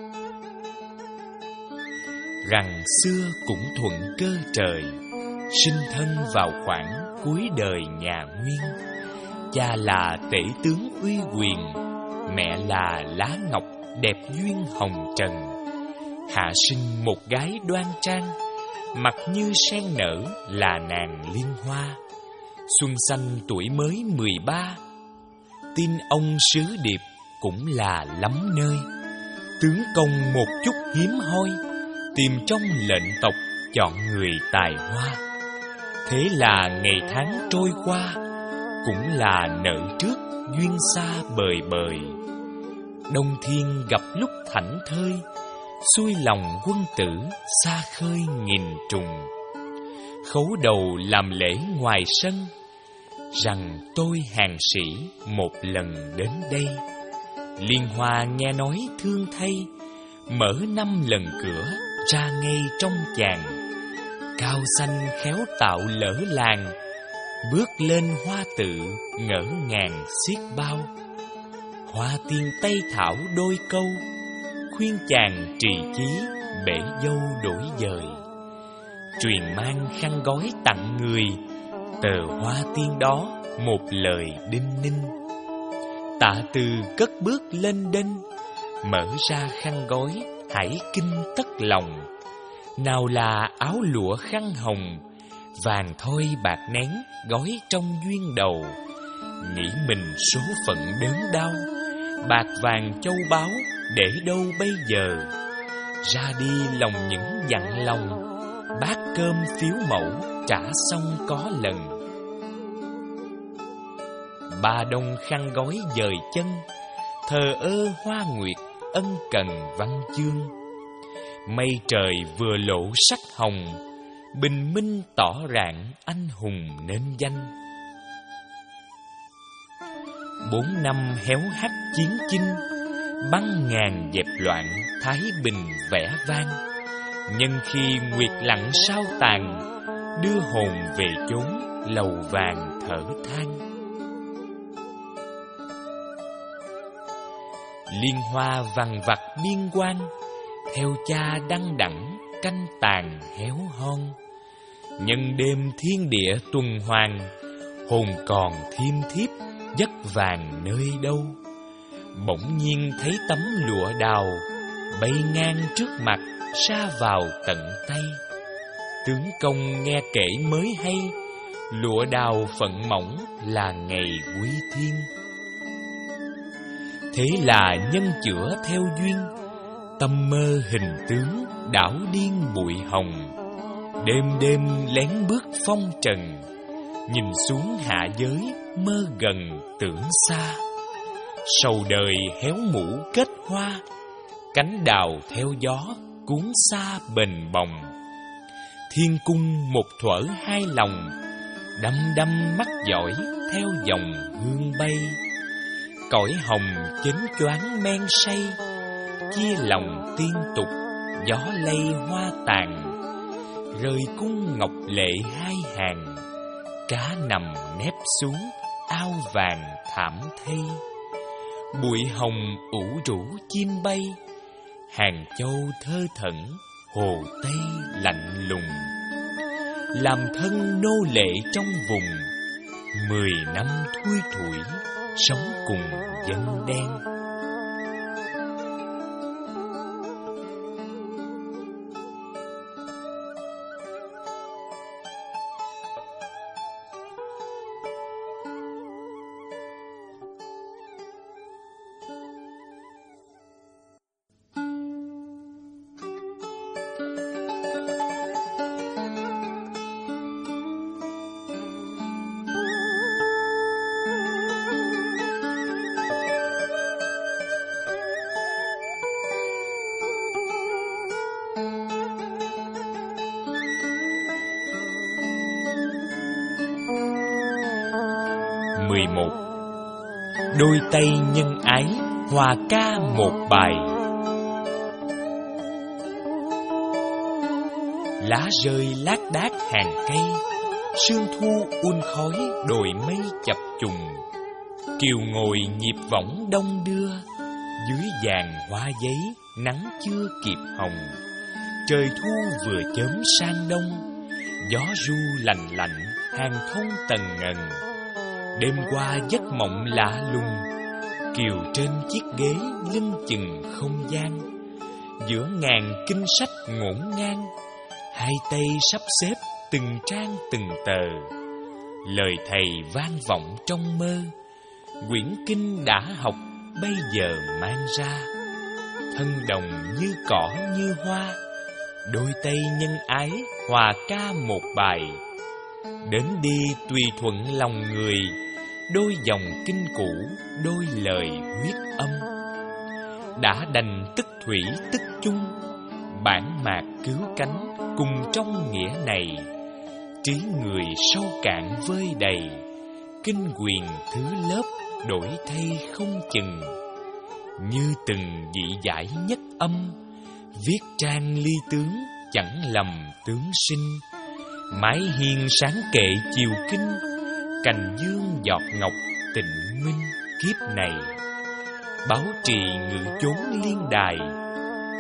Rằng xưa cũng thuận cơ trời, sinh thân vào khoảng cuối đời nhà Nguyên. Cha là tể tướng uy quyền, mẹ là lá ngọc đẹp duyên hồng trần. Hạ sinh một gái đoan trang, mặt như sen nở là nàng liên hoa. Xuân xanh tuổi mới mười ba, tin ông sứ điệp cũng là lắm nơi. Tướng công một chút hiếm hoi, tìm trong lệnh tộc chọn người tài hoa. Thế là ngày tháng trôi qua, cũng là nợ trước duyên xa bời bời. Đông thiên gặp lúc thảnh thơi, xuôi lòng quân tử xa khơi nghìn trùng. Khấu đầu làm lễ ngoài sân, rằng tôi hàng sĩ một lần đến đây. Liên Hoa nghe nói thương thay, mở năm lần cửa ra ngay trong chàng. Cao xanh khéo tạo lỡ làng, bước lên hoa tự ngỡ ngàng xiết bao. Hoa tiên Tây Thảo đôi câu, khuyên chàng trì chí bể dâu đổi dời. Truyền mang khăn gói tặng người, tờ hoa tiên đó một lời đinh ninh. Tạ Từ cất bước lên đên, mở ra khăn gói hải kinh tất lòng. Nào là áo lụa khăn hồng, vàng thoi bạc nén gói trong duyên đầu. Nghĩ mình số phận đớn đau, bạc vàng châu báu để đâu bây giờ. Ra đi lòng những dặn lòng, bát cơm phiếu mẫu trả xong có lần. Ba đông khăn gói dời chân, thờ ơ hoa nguyệt ân cần văn chương. Mây trời vừa lộ sắc hồng, bình minh tỏ rạng anh hùng nên danh. Bốn năm héo hắt chiến chinh, băng ngàn dẹp loạn thái bình vẻ vang. Nhân khi nguyệt lặng sao tàn, đưa hồn về chốn lầu vàng thở than. Liên hoa vằn vặt biên quan, theo cha đăng đẳng canh tàn héo hon. Nhân đêm thiên địa tuần hoàn, hồn còn thiêm thiếp giấc vàng nơi đâu. Bỗng nhiên thấy tấm lụa đào bay ngang trước mặt, sa vào tận tay. Tướng công nghe kể mới hay, lụa đào phận mỏng là ngày quý thiên. Thế là nhân chữa theo duyên, tâm mơ hình tướng đảo điên bụi hồng. Đêm đêm lén bước phong trần, nhìn xuống hạ giới mơ gần tưởng xa. Sầu đời héo mũ kết hoa, cánh đào theo gió cuốn xa bềnh bồng. Thiên cung một thuở hai lòng, đăm đăm mắt dõi theo dòng hương bay. Cõi hồng chến choáng men say, chia lòng tiên tục gió lây hoa tàn. Rời cung ngọc lệ hai hàng, cá nằm nép xuống ao vàng thảm thây. Bụi hồng ủ rũ chim bay, Hàng Châu thơ thẩn hồ Tây lạnh lùng. Làm thân nô lệ trong vùng, mười năm thui thủi sống cùng dân đen. mười một. Đôi tay nhân ái hòa ca một bài. Lá rơi lác đác hàng cây, sương thu un khói đồi mây chập trùng. Kiều ngồi nhịp võng đông đưa, dưới vàng hoa giấy nắng chưa kịp hồng. Trời thu vừa chớm sang đông, gió ru lành lạnh hàng thông tầng ngần. Đêm qua giấc mộng lạ lùng, Kiều trên chiếc ghế lưng chừng không gian. Giữa ngàn kinh sách ngổn ngang, hai tay sắp xếp từng trang từng tờ. Lời thầy vang vọng trong mơ, quyển kinh đã học bây giờ mang ra. Thân đồng như cỏ như hoa, đôi tay nhân ái hòa ca một bài. Đến đi tùy thuận lòng người, đôi dòng kinh cũ, đôi lời huyết âm. Đã đành tức thủy tức chung, bản mạc cứu cánh cùng trong nghĩa này. Trí người sâu cạn vơi đầy, kinh quyền thứ lớp đổi thay không chừng. Như từng dị giải nhất âm, viết trang ly tướng chẳng lầm tướng sinh. Mái hiên sáng kệ chiều kinh, cành dương giọt ngọc tịnh minh kiếp này. Báo trì ngự chốn liên đài,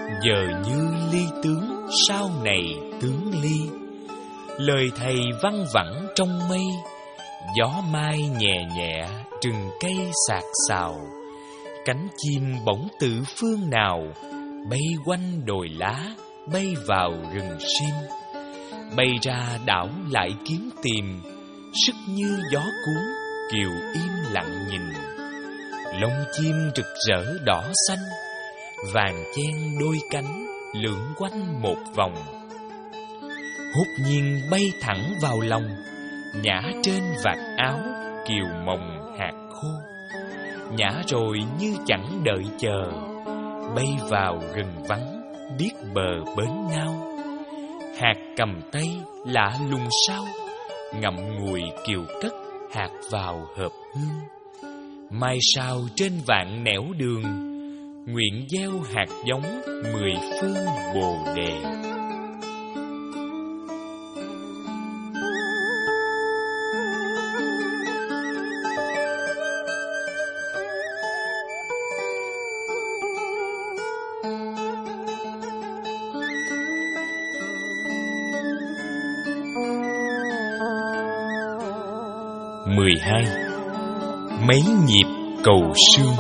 giờ như ly tướng, sau này tướng ly. Lời thầy văng vẳng trong mây, gió mai nhẹ nhẹ, rừng cây xạc xào. Cánh chim bỗng từ phương nào, bay quanh đồi lá, bay vào rừng sim. Bay ra đảo lại kiếm tìm, sức như gió cuốn, kiều im lặng nhìn. Lông chim rực rỡ đỏ xanh, vàng chen đôi cánh, lượn quanh một vòng. Hốt nhiên bay thẳng vào lòng, nhả trên vạt áo, kiều mồng hạt khô. Nhả rồi như chẳng đợi chờ, bay vào rừng vắng, biết bờ bến nào. Hạt cầm tay lạ lùng sao, ngậm ngùi kiều cất hạt vào hộp hương. Mai sau trên vạn nẻo đường, nguyện gieo hạt giống mười phương bồ đề. mười hai. Mấy nhịp cầu sương.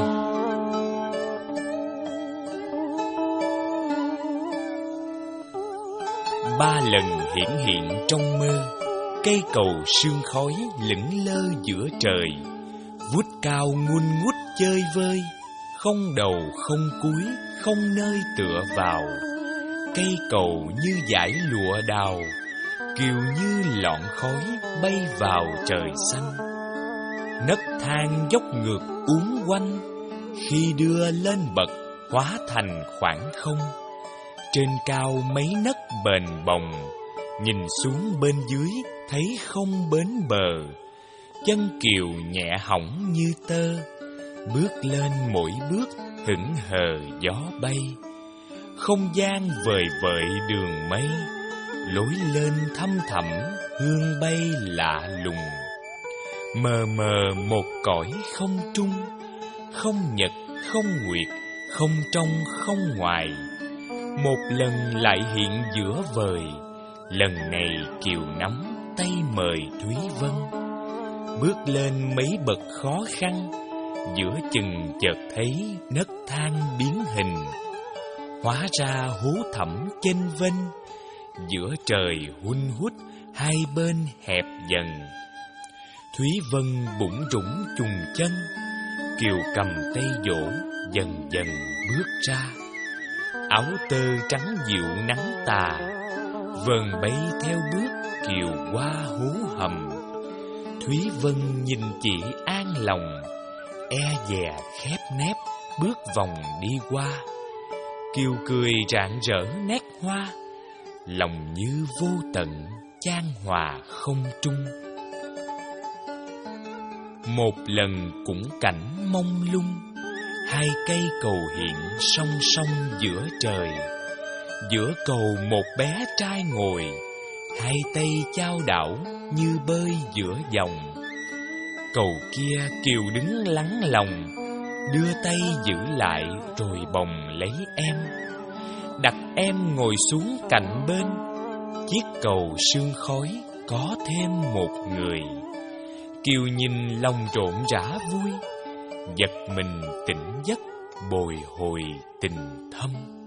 Ba lần hiển hiện trong mơ, cây cầu sương khói lững lơ giữa trời, vút cao ngun ngút chơi vơi, không đầu không cuối, không nơi tựa vào. Cây cầu như dải lụa đào, kiều như lọn khói bay vào trời xanh. Nấc thang dốc ngược uốn quanh, khi đưa lên bậc hóa thành khoảng không. Trên cao mấy nấc bền bồng, nhìn xuống bên dưới thấy không bến bờ. Chân kiều nhẹ hỏng như tơ, bước lên mỗi bước hững hờ gió bay. Không gian vời vợi đường mây, lối lên thăm thẳm hương bay lạ lùng. Mờ mờ một cõi không trung, không nhật không nguyệt, không trong không ngoài. Một lần lại hiện giữa vời, lần này kiều nắm tay mời Thúy Vân. Bước lên mấy bậc khó khăn, giữa chừng chợt thấy nấc thang biến hình. Hóa ra hố thẳm chênh vênh, giữa trời hun hút hai bên hẹp dần. Thúy Vân bủn rủn trùng chân, kiều cầm tay dỗ dần dần bước ra. Áo tơ trắng dịu nắng tà, vờn bay theo bước kiều qua hố hầm. Thúy Vân nhìn chị an lòng, e dè khép nép bước vòng đi qua. Kiều cười rạng rỡ nét hoa, lòng như vô tận chan hòa không trung. Một lần cũng cảnh mông lung, hai cây cầu hiện song song giữa trời. Giữa cầu một bé trai ngồi, hai tay chao đảo như bơi giữa dòng. Cầu kia kiều đứng lắng lòng, đưa tay giữ lại rồi bồng lấy em. Đặt em ngồi xuống cạnh bên, chiếc cầu sương khói có thêm một người. Kiều nhìn lòng rộn rã vui, giật mình tỉnh giấc bồi hồi tình thâm.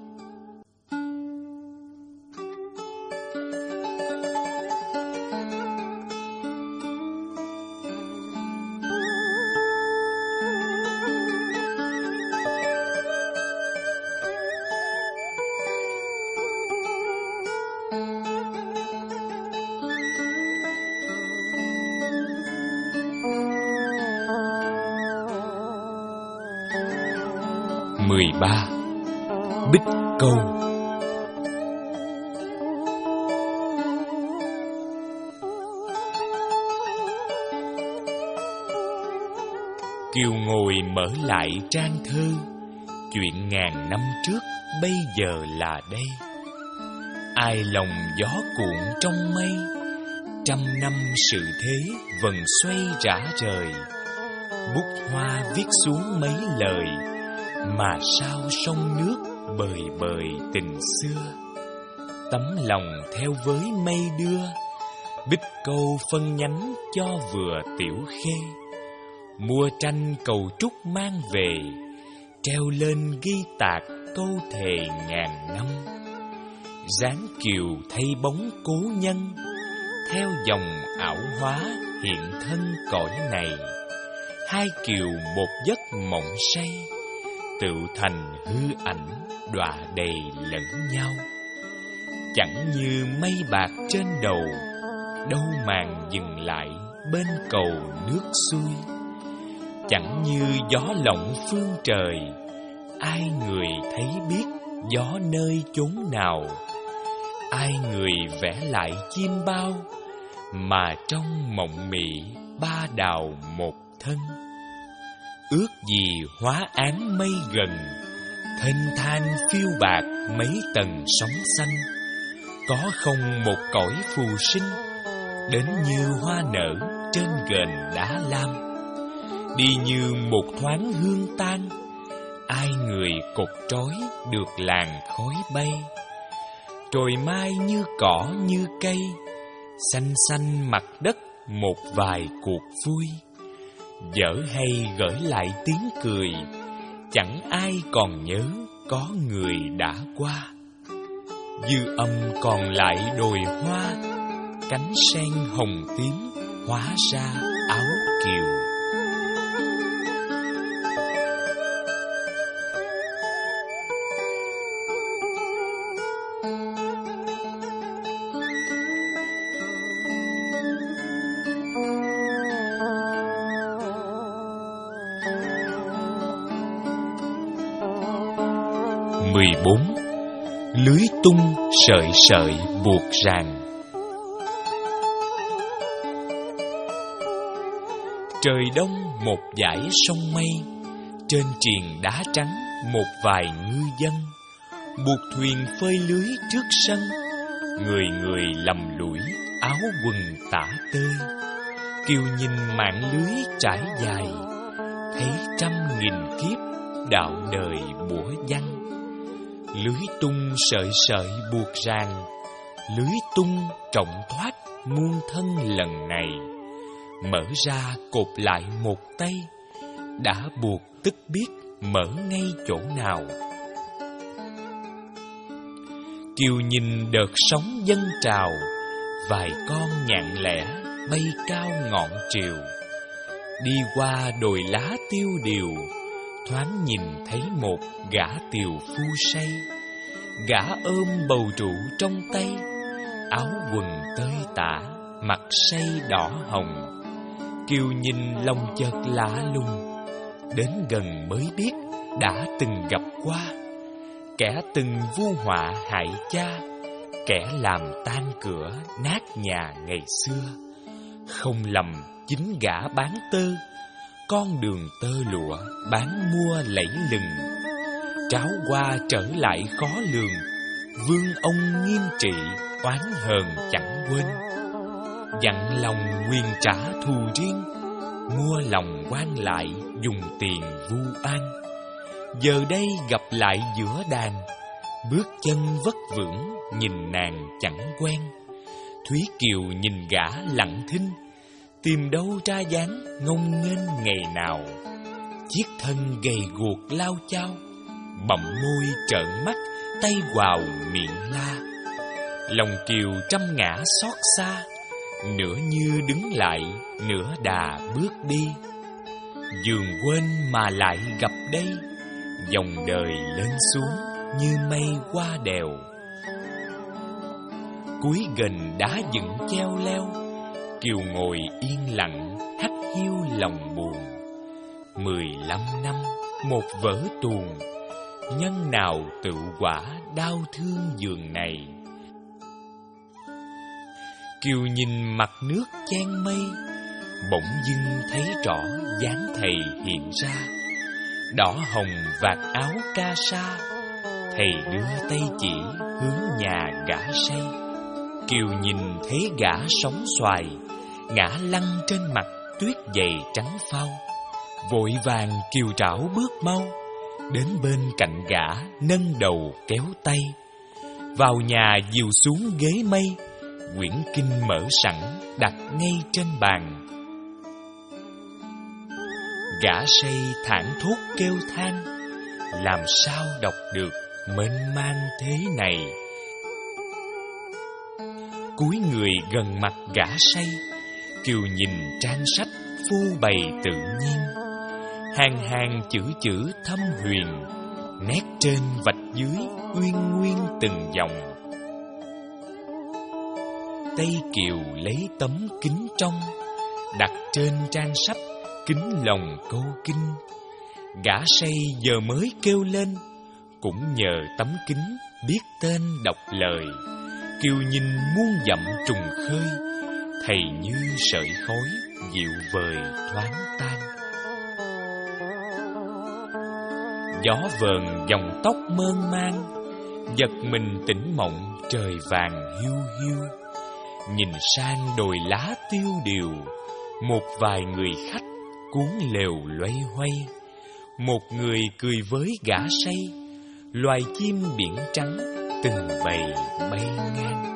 mười ba. Bích câu. Kiều ngồi mở lại trang thơ, chuyện ngàn năm trước bây giờ là đây. Ai lòng gió cuộn trong mây, trăm năm sự thế vần xoay rã rời. Bút hoa viết xuống mấy lời, mà sao sông nước bời bời tình xưa. Tấm lòng theo với mây đưa, bích câu phân nhánh cho vừa tiểu khê. Mua tranh cầu trúc mang về, treo lên ghi tạc câu thề ngàn năm. Dáng kiều thay bóng cố nhân, theo dòng ảo hóa hiện thân cõi này. Hai kiều một giấc mộng say, tự thành hư ảnh đọa đầy lẫn nhau. Chẳng như mây bạc trên đầu, đâu màng dừng lại bên cầu nước xuôi. Chẳng như gió lộng phương trời, ai người thấy biết gió nơi chốn nào. Ai người vẽ lại chim bao, mà trong mộng mị ba đào một thân. Ước gì hóa áng mây gần, thênh thang phiêu bạc mấy tầng sóng xanh. Có không một cõi phù sinh, đến như hoa nở trên ghềnh đá lam. Đi như một thoáng hương tan, ai người cột trói được làn khói bay. Trồi mai như cỏ như cây, xanh xanh mặt đất một vài cuộc vui. Dở hay gửi lại tiếng cười, chẳng ai còn nhớ có người đã qua. Dư âm còn lại đồi hoa, cánh sen hồng tím hóa ra áo kiều. mười bốn. Lưới tung sợi sợi buộc ràng. Trời đông một dải sông mây, trên triền đá trắng một vài ngư dân. Buộc thuyền phơi lưới trước sân, người người lầm lũi áo quần tả tơi. Kiều nhìn mạng lưới trải dài, thấy trăm nghìn kiếp đạo đời bủa văng. Lưới tung sợi sợi buộc ràng, lưới tung trọng thoát muôn thân lần này. Mở ra cột lại một tay, đã buộc tức biết mở ngay chỗ nào. Kiều nhìn đợt sóng dâng trào, vài con nhạn lẻ bay cao ngọn triều. Đi qua đồi lá tiêu điều, thoáng nhìn thấy một gã tiều phu say. Gã ôm bầu rượu trong tay, áo quần tơi tả, mặt say đỏ hồng. Kiều nhìn lòng chợt lạ lùng, đến gần mới biết đã từng gặp qua. Kẻ từng vu họa hại cha, kẻ làm tan cửa nát nhà ngày xưa. Không lầm chính gã bán tơ, con đường tơ lụa bán mua lẫy lừng. Tráo qua trở lại khó lường, vương ông nghiêm trị oán hờn chẳng quên. Dặn lòng nguyên trả thù riêng, mua lòng quan lại dùng tiền vu oan. Giờ đây gặp lại giữa đàn, bước chân vất vưởng nhìn nàng chẳng quen. Thúy Kiều nhìn gã lặng thinh, tìm đâu ra dáng ngông nghênh ngày nào. Chiếc thân gầy guộc lao chao, bậm môi trợn mắt, tay quào miệng la. Lòng Kiều trăm ngã xót xa, nửa như đứng lại, nửa đà bước đi. Dường quên mà lại gặp đây, dòng đời lên xuống như mây qua đèo. Cuối gần đá dựng treo leo, Kiều ngồi yên lặng hắt hiu lòng buồn. Mười lăm năm một vở tuồng, nhân nào tự quả đau thương giường này. Kiều nhìn mặt nước chen mây, bỗng dưng thấy rõ dáng thầy hiện ra. Đỏ hồng vạt áo ca sa, thầy đưa tay chỉ hướng nhà gã say. Kiều nhìn thấy gã sóng xoài, ngã lăn trên mặt tuyết dày trắng phau. Vội vàng Kiều trảo bước mau, đến bên cạnh gã nâng đầu kéo tay. Vào nhà dìu xuống ghế mây, quyển kinh mở sẵn đặt ngay trên bàn. Gã say thảng thốt kêu than, làm sao đọc được mênh mang thế này. Cúi người gần mặt gã say, Kiều nhìn trang sách phô bày tự nhiên. Hàng hàng chữ chữ thâm huyền, nét trên vạch dưới uyên nguyên từng dòng. Tay Kiều lấy tấm kính trong, đặt trên trang sách kính lòng câu kinh. Gã say giờ mới kêu lên, cũng nhờ tấm kính biết tên đọc lời. Kiều nhìn muôn dặm trùng khơi, thầy như sợi khói dịu vời thoáng tan. Gió vờn dòng tóc mơn man, giật mình tỉnh mộng trời vàng hiu hiu. Nhìn sang đồi lá tiêu điều, một vài người khách cuốn lều loay hoay. Một người cười với gã say, loài chim biển trắng từng bầy bay ngang.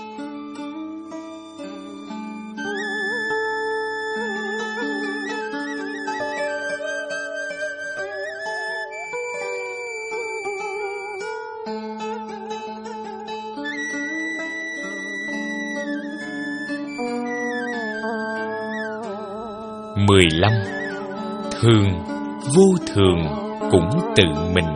Mười lăm. Thường vô thường cũng tự mình.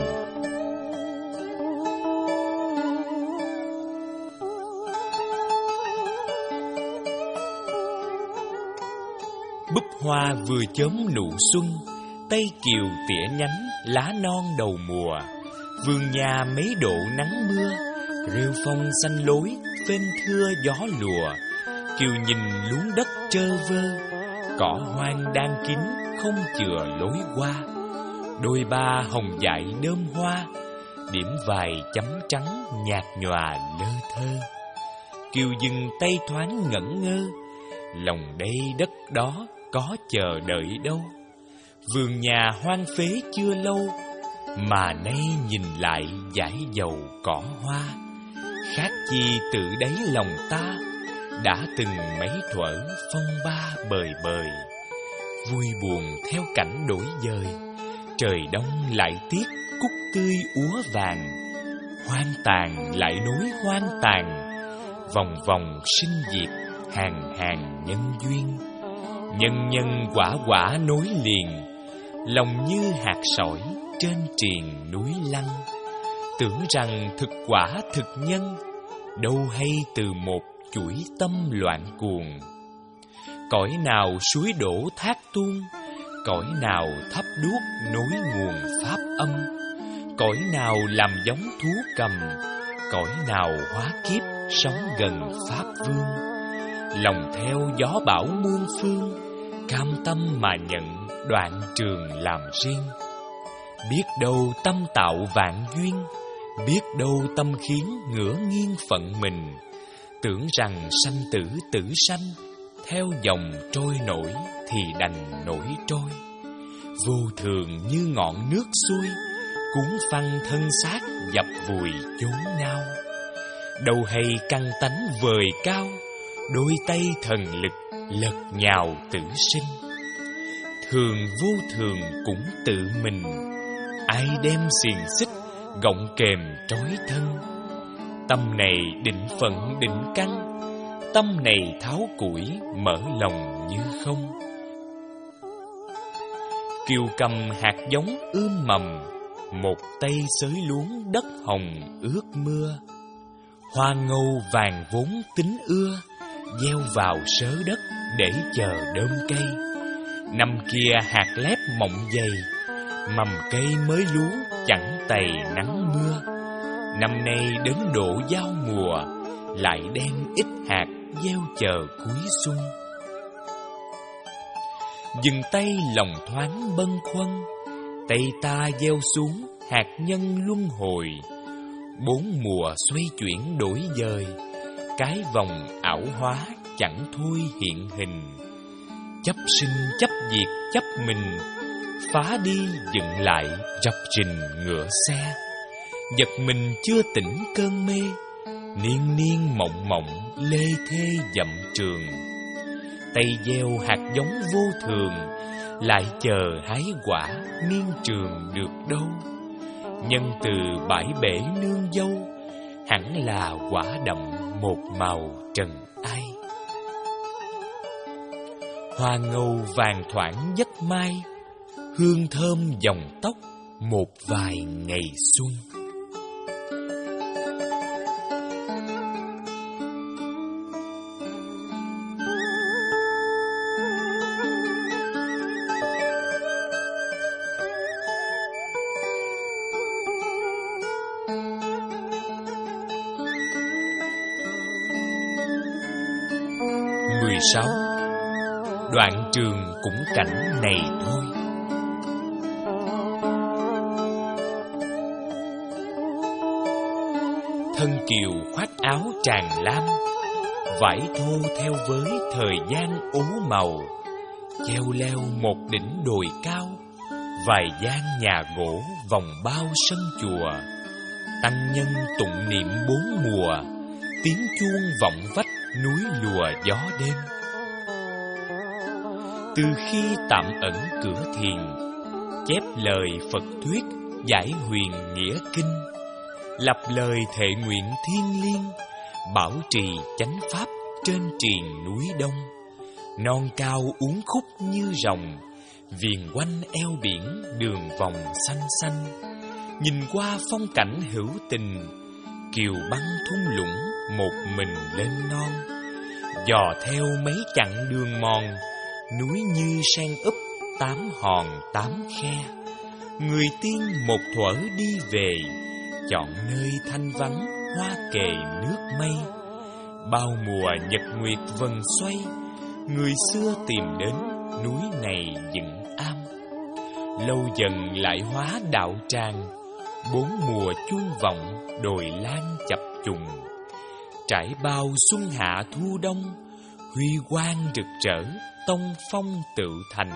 Búp hoa vừa chớm nụ xuân, tay Kiều tỉa nhánh lá non đầu mùa. Vườn nhà mấy độ nắng mưa, rêu phong xanh lối phên thưa gió lùa. Kiều nhìn luống đất trơ vơ, cỏ hoang đang kín không chừa lối qua. Đôi ba hồng dại đơm hoa, điểm vài chấm trắng nhạt nhòa lơ thơ. Kiều dừng tay thoáng ngẩn ngơ, lòng đây đất đó có chờ đợi đâu. Vườn nhà hoang phế chưa lâu, mà nay nhìn lại dải dầu cỏ hoa. Khác chi tự đáy lòng ta, đã từng mấy thuở phong ba bời bời. Vui buồn theo cảnh đổi dời, trời đông lại tiếc cúc tươi úa vàng. Hoang tàn lại nối hoang tàn, vòng vòng sinh diệt hàng hàng nhân duyên. Nhân nhân quả quả nối liền, lòng như hạt sỏi trên triền núi Lăng. Tưởng rằng thực quả thực nhân, đâu hay từ một chuỗi tâm loạn cuồng. Cõi nào suối đổ thác tuôn, cõi nào thắp đuốc nối nguồn pháp âm. Cõi nào làm giống thú cầm, cõi nào hóa kiếp sống gần pháp vương. Lòng theo gió bão muôn phương, cam tâm mà nhận đoạn trường làm riêng. Biết đâu tâm tạo vạn duyên, biết đâu tâm khiến ngửa nghiêng phận mình. Tưởng rằng sanh tử tử sanh, theo dòng trôi nổi thì đành nổi trôi. Vô thường như ngọn nước xuôi, cuốn phăng thân xác dập vùi chốn nao. Đâu hay căn tánh vời cao, đôi tay thần lực lật nhào tử sinh. Thường vô thường cũng tự mình, ai đem xiềng xích gọng kềm trói thân. Tâm này định phận định căn, tâm này tháo củi mở lòng như không. Kiều cầm hạt giống ươm mầm, một tay xới luống đất hồng ướt mưa. Hoa ngâu vàng vốn tính ưa, gieo vào sớ đất để chờ đơm cây. Năm kia hạt lép mọng dày, mầm cây mới lúa chẳng tày nắng mưa. Năm nay đến độ giao mùa, lại đem ít hạt gieo chờ cuối xuân. Dừng tay lòng thoáng bâng khuâng, tay ta gieo xuống hạt nhân luân hồi. Bốn mùa xoay chuyển đổi dời, cái vòng ảo hóa chẳng thôi hiện hình. Chấp sinh chấp diệt chấp mình, phá đi dựng lại rập rình ngựa xe. Giật mình chưa tỉnh cơn mê, niên niên mộng mộng lê thê dặm trường. Tay gieo hạt giống vô thường, lại chờ hái quả niên trường được đâu. Nhân từ bãi bể nương dâu, hẳn là quả đậm một màu trần ai. Hoa ngâu vàng thoảng giấc mai, hương thơm dòng tóc một vài ngày xuân. mười sáu. Đoạn trường cũng cảnh này thôi. Thân kiều khoác áo tràng lam, vải thô theo với thời gian ố màu. Treo leo một đỉnh đồi cao, vài gian nhà gỗ vòng bao sân chùa. Tăng nhân tụng niệm bốn mùa, tiếng chuông vọng vách núi lùa gió đêm. Từ khi tạm ẩn cửa thiền, chép lời Phật thuyết giải huyền nghĩa kinh, lập lời thệ nguyện thiêng liêng, bảo trì chánh pháp trên triền núi đông. Non cao uốn khúc như rồng, viền quanh eo biển đường vòng xanh xanh. Nhìn qua phong cảnh hữu tình, kiều băng thung lũng một mình lên non. Dò theo mấy chặng đường mòn, núi như sen úp tám hòn tám khe. Người tiên một thuở đi về, chọn nơi thanh vắng hoa kề nước mây. Bao mùa nhật nguyệt vần xoay, người xưa tìm đến núi này dựng am. Lâu dần lại hóa đạo tràng, bốn mùa chuông vọng đồi lan chập trùng. Trải bao xuân hạ thu đông, huy quang rực rỡ tông phong tự thành.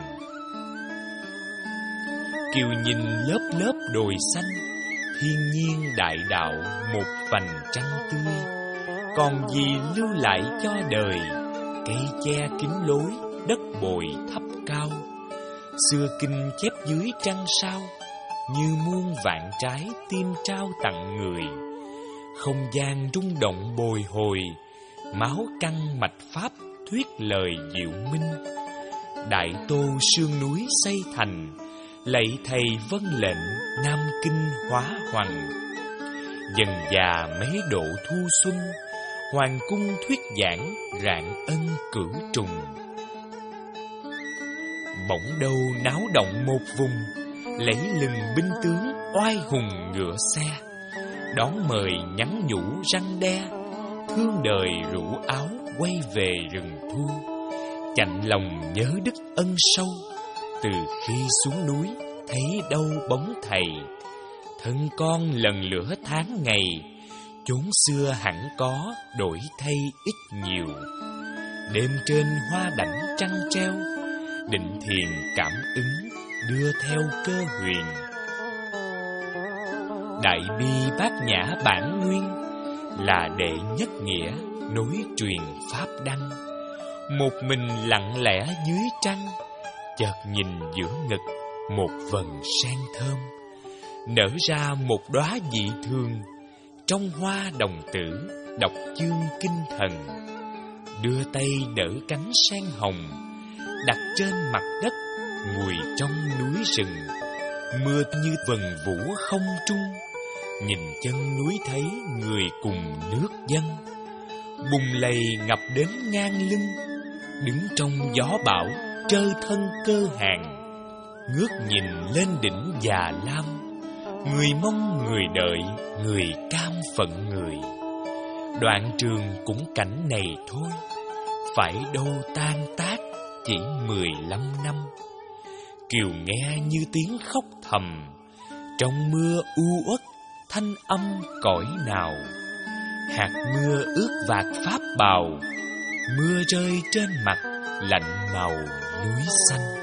Kiều nhìn lớp lớp đồi xanh, thiên nhiên đại đạo một vành trăng tươi. Còn gì lưu lại cho đời, cây che kín lối đất bồi thấp cao. Xưa kinh chép dưới trăng sao, như muôn vạn trái tim trao tặng người. Không gian rung động bồi hồi, máu căng mạch pháp thuyết lời diệu minh. Đại Tô sương núi xây thành, lạy thầy vâng lệnh Nam Kinh hóa hoằng. Dần già mấy độ thu xuân, hoàng cung thuyết giảng rạng ân cửu trùng. Bỗng đâu náo động một vùng, lấy lừng binh tướng oai hùng ngựa xe. Đón mời nhắn nhủ răn đe, thương đời rủ áo quay về rừng thu. Chạnh lòng nhớ đức ân sâu, từ khi xuống núi thấy đâu bóng thầy. Thân con lần lửa tháng ngày, chốn xưa hẳn có đổi thay ít nhiều. Đêm trên hoa đảnh trăng treo, định thiền cảm ứng đưa theo cơ huyền. Đại bi bát nhã bản nguyên, là đệ nhất nghĩa nối truyền pháp đăng. Một mình lặng lẽ dưới trăng, chợt nhìn giữa ngực một vầng sen thơm. Nở ra một đóa dị thường, trong hoa đồng tử đọc chương kinh thần. Đưa tay đỡ cánh sen hồng, đặt trên mặt đất ngùi trong núi rừng. Mưa như vần vũ không trung, nhìn chân núi thấy người cùng nước dân. Bùng lầy ngập đến ngang lưng, đứng trong gió bão trơ thân cơ hàng. Ngước nhìn lên đỉnh Già Lam, người mong người đợi, người cam phận người. Đoạn trường cũng cảnh này thôi, phải đâu tan tác chỉ mười lăm năm. Kiều nghe như tiếng khóc thầm, trong mưa u uất thanh âm cõi nào. Hạt mưa ướt vạt pháp bào, mưa rơi trên mặt lạnh màu núi xanh.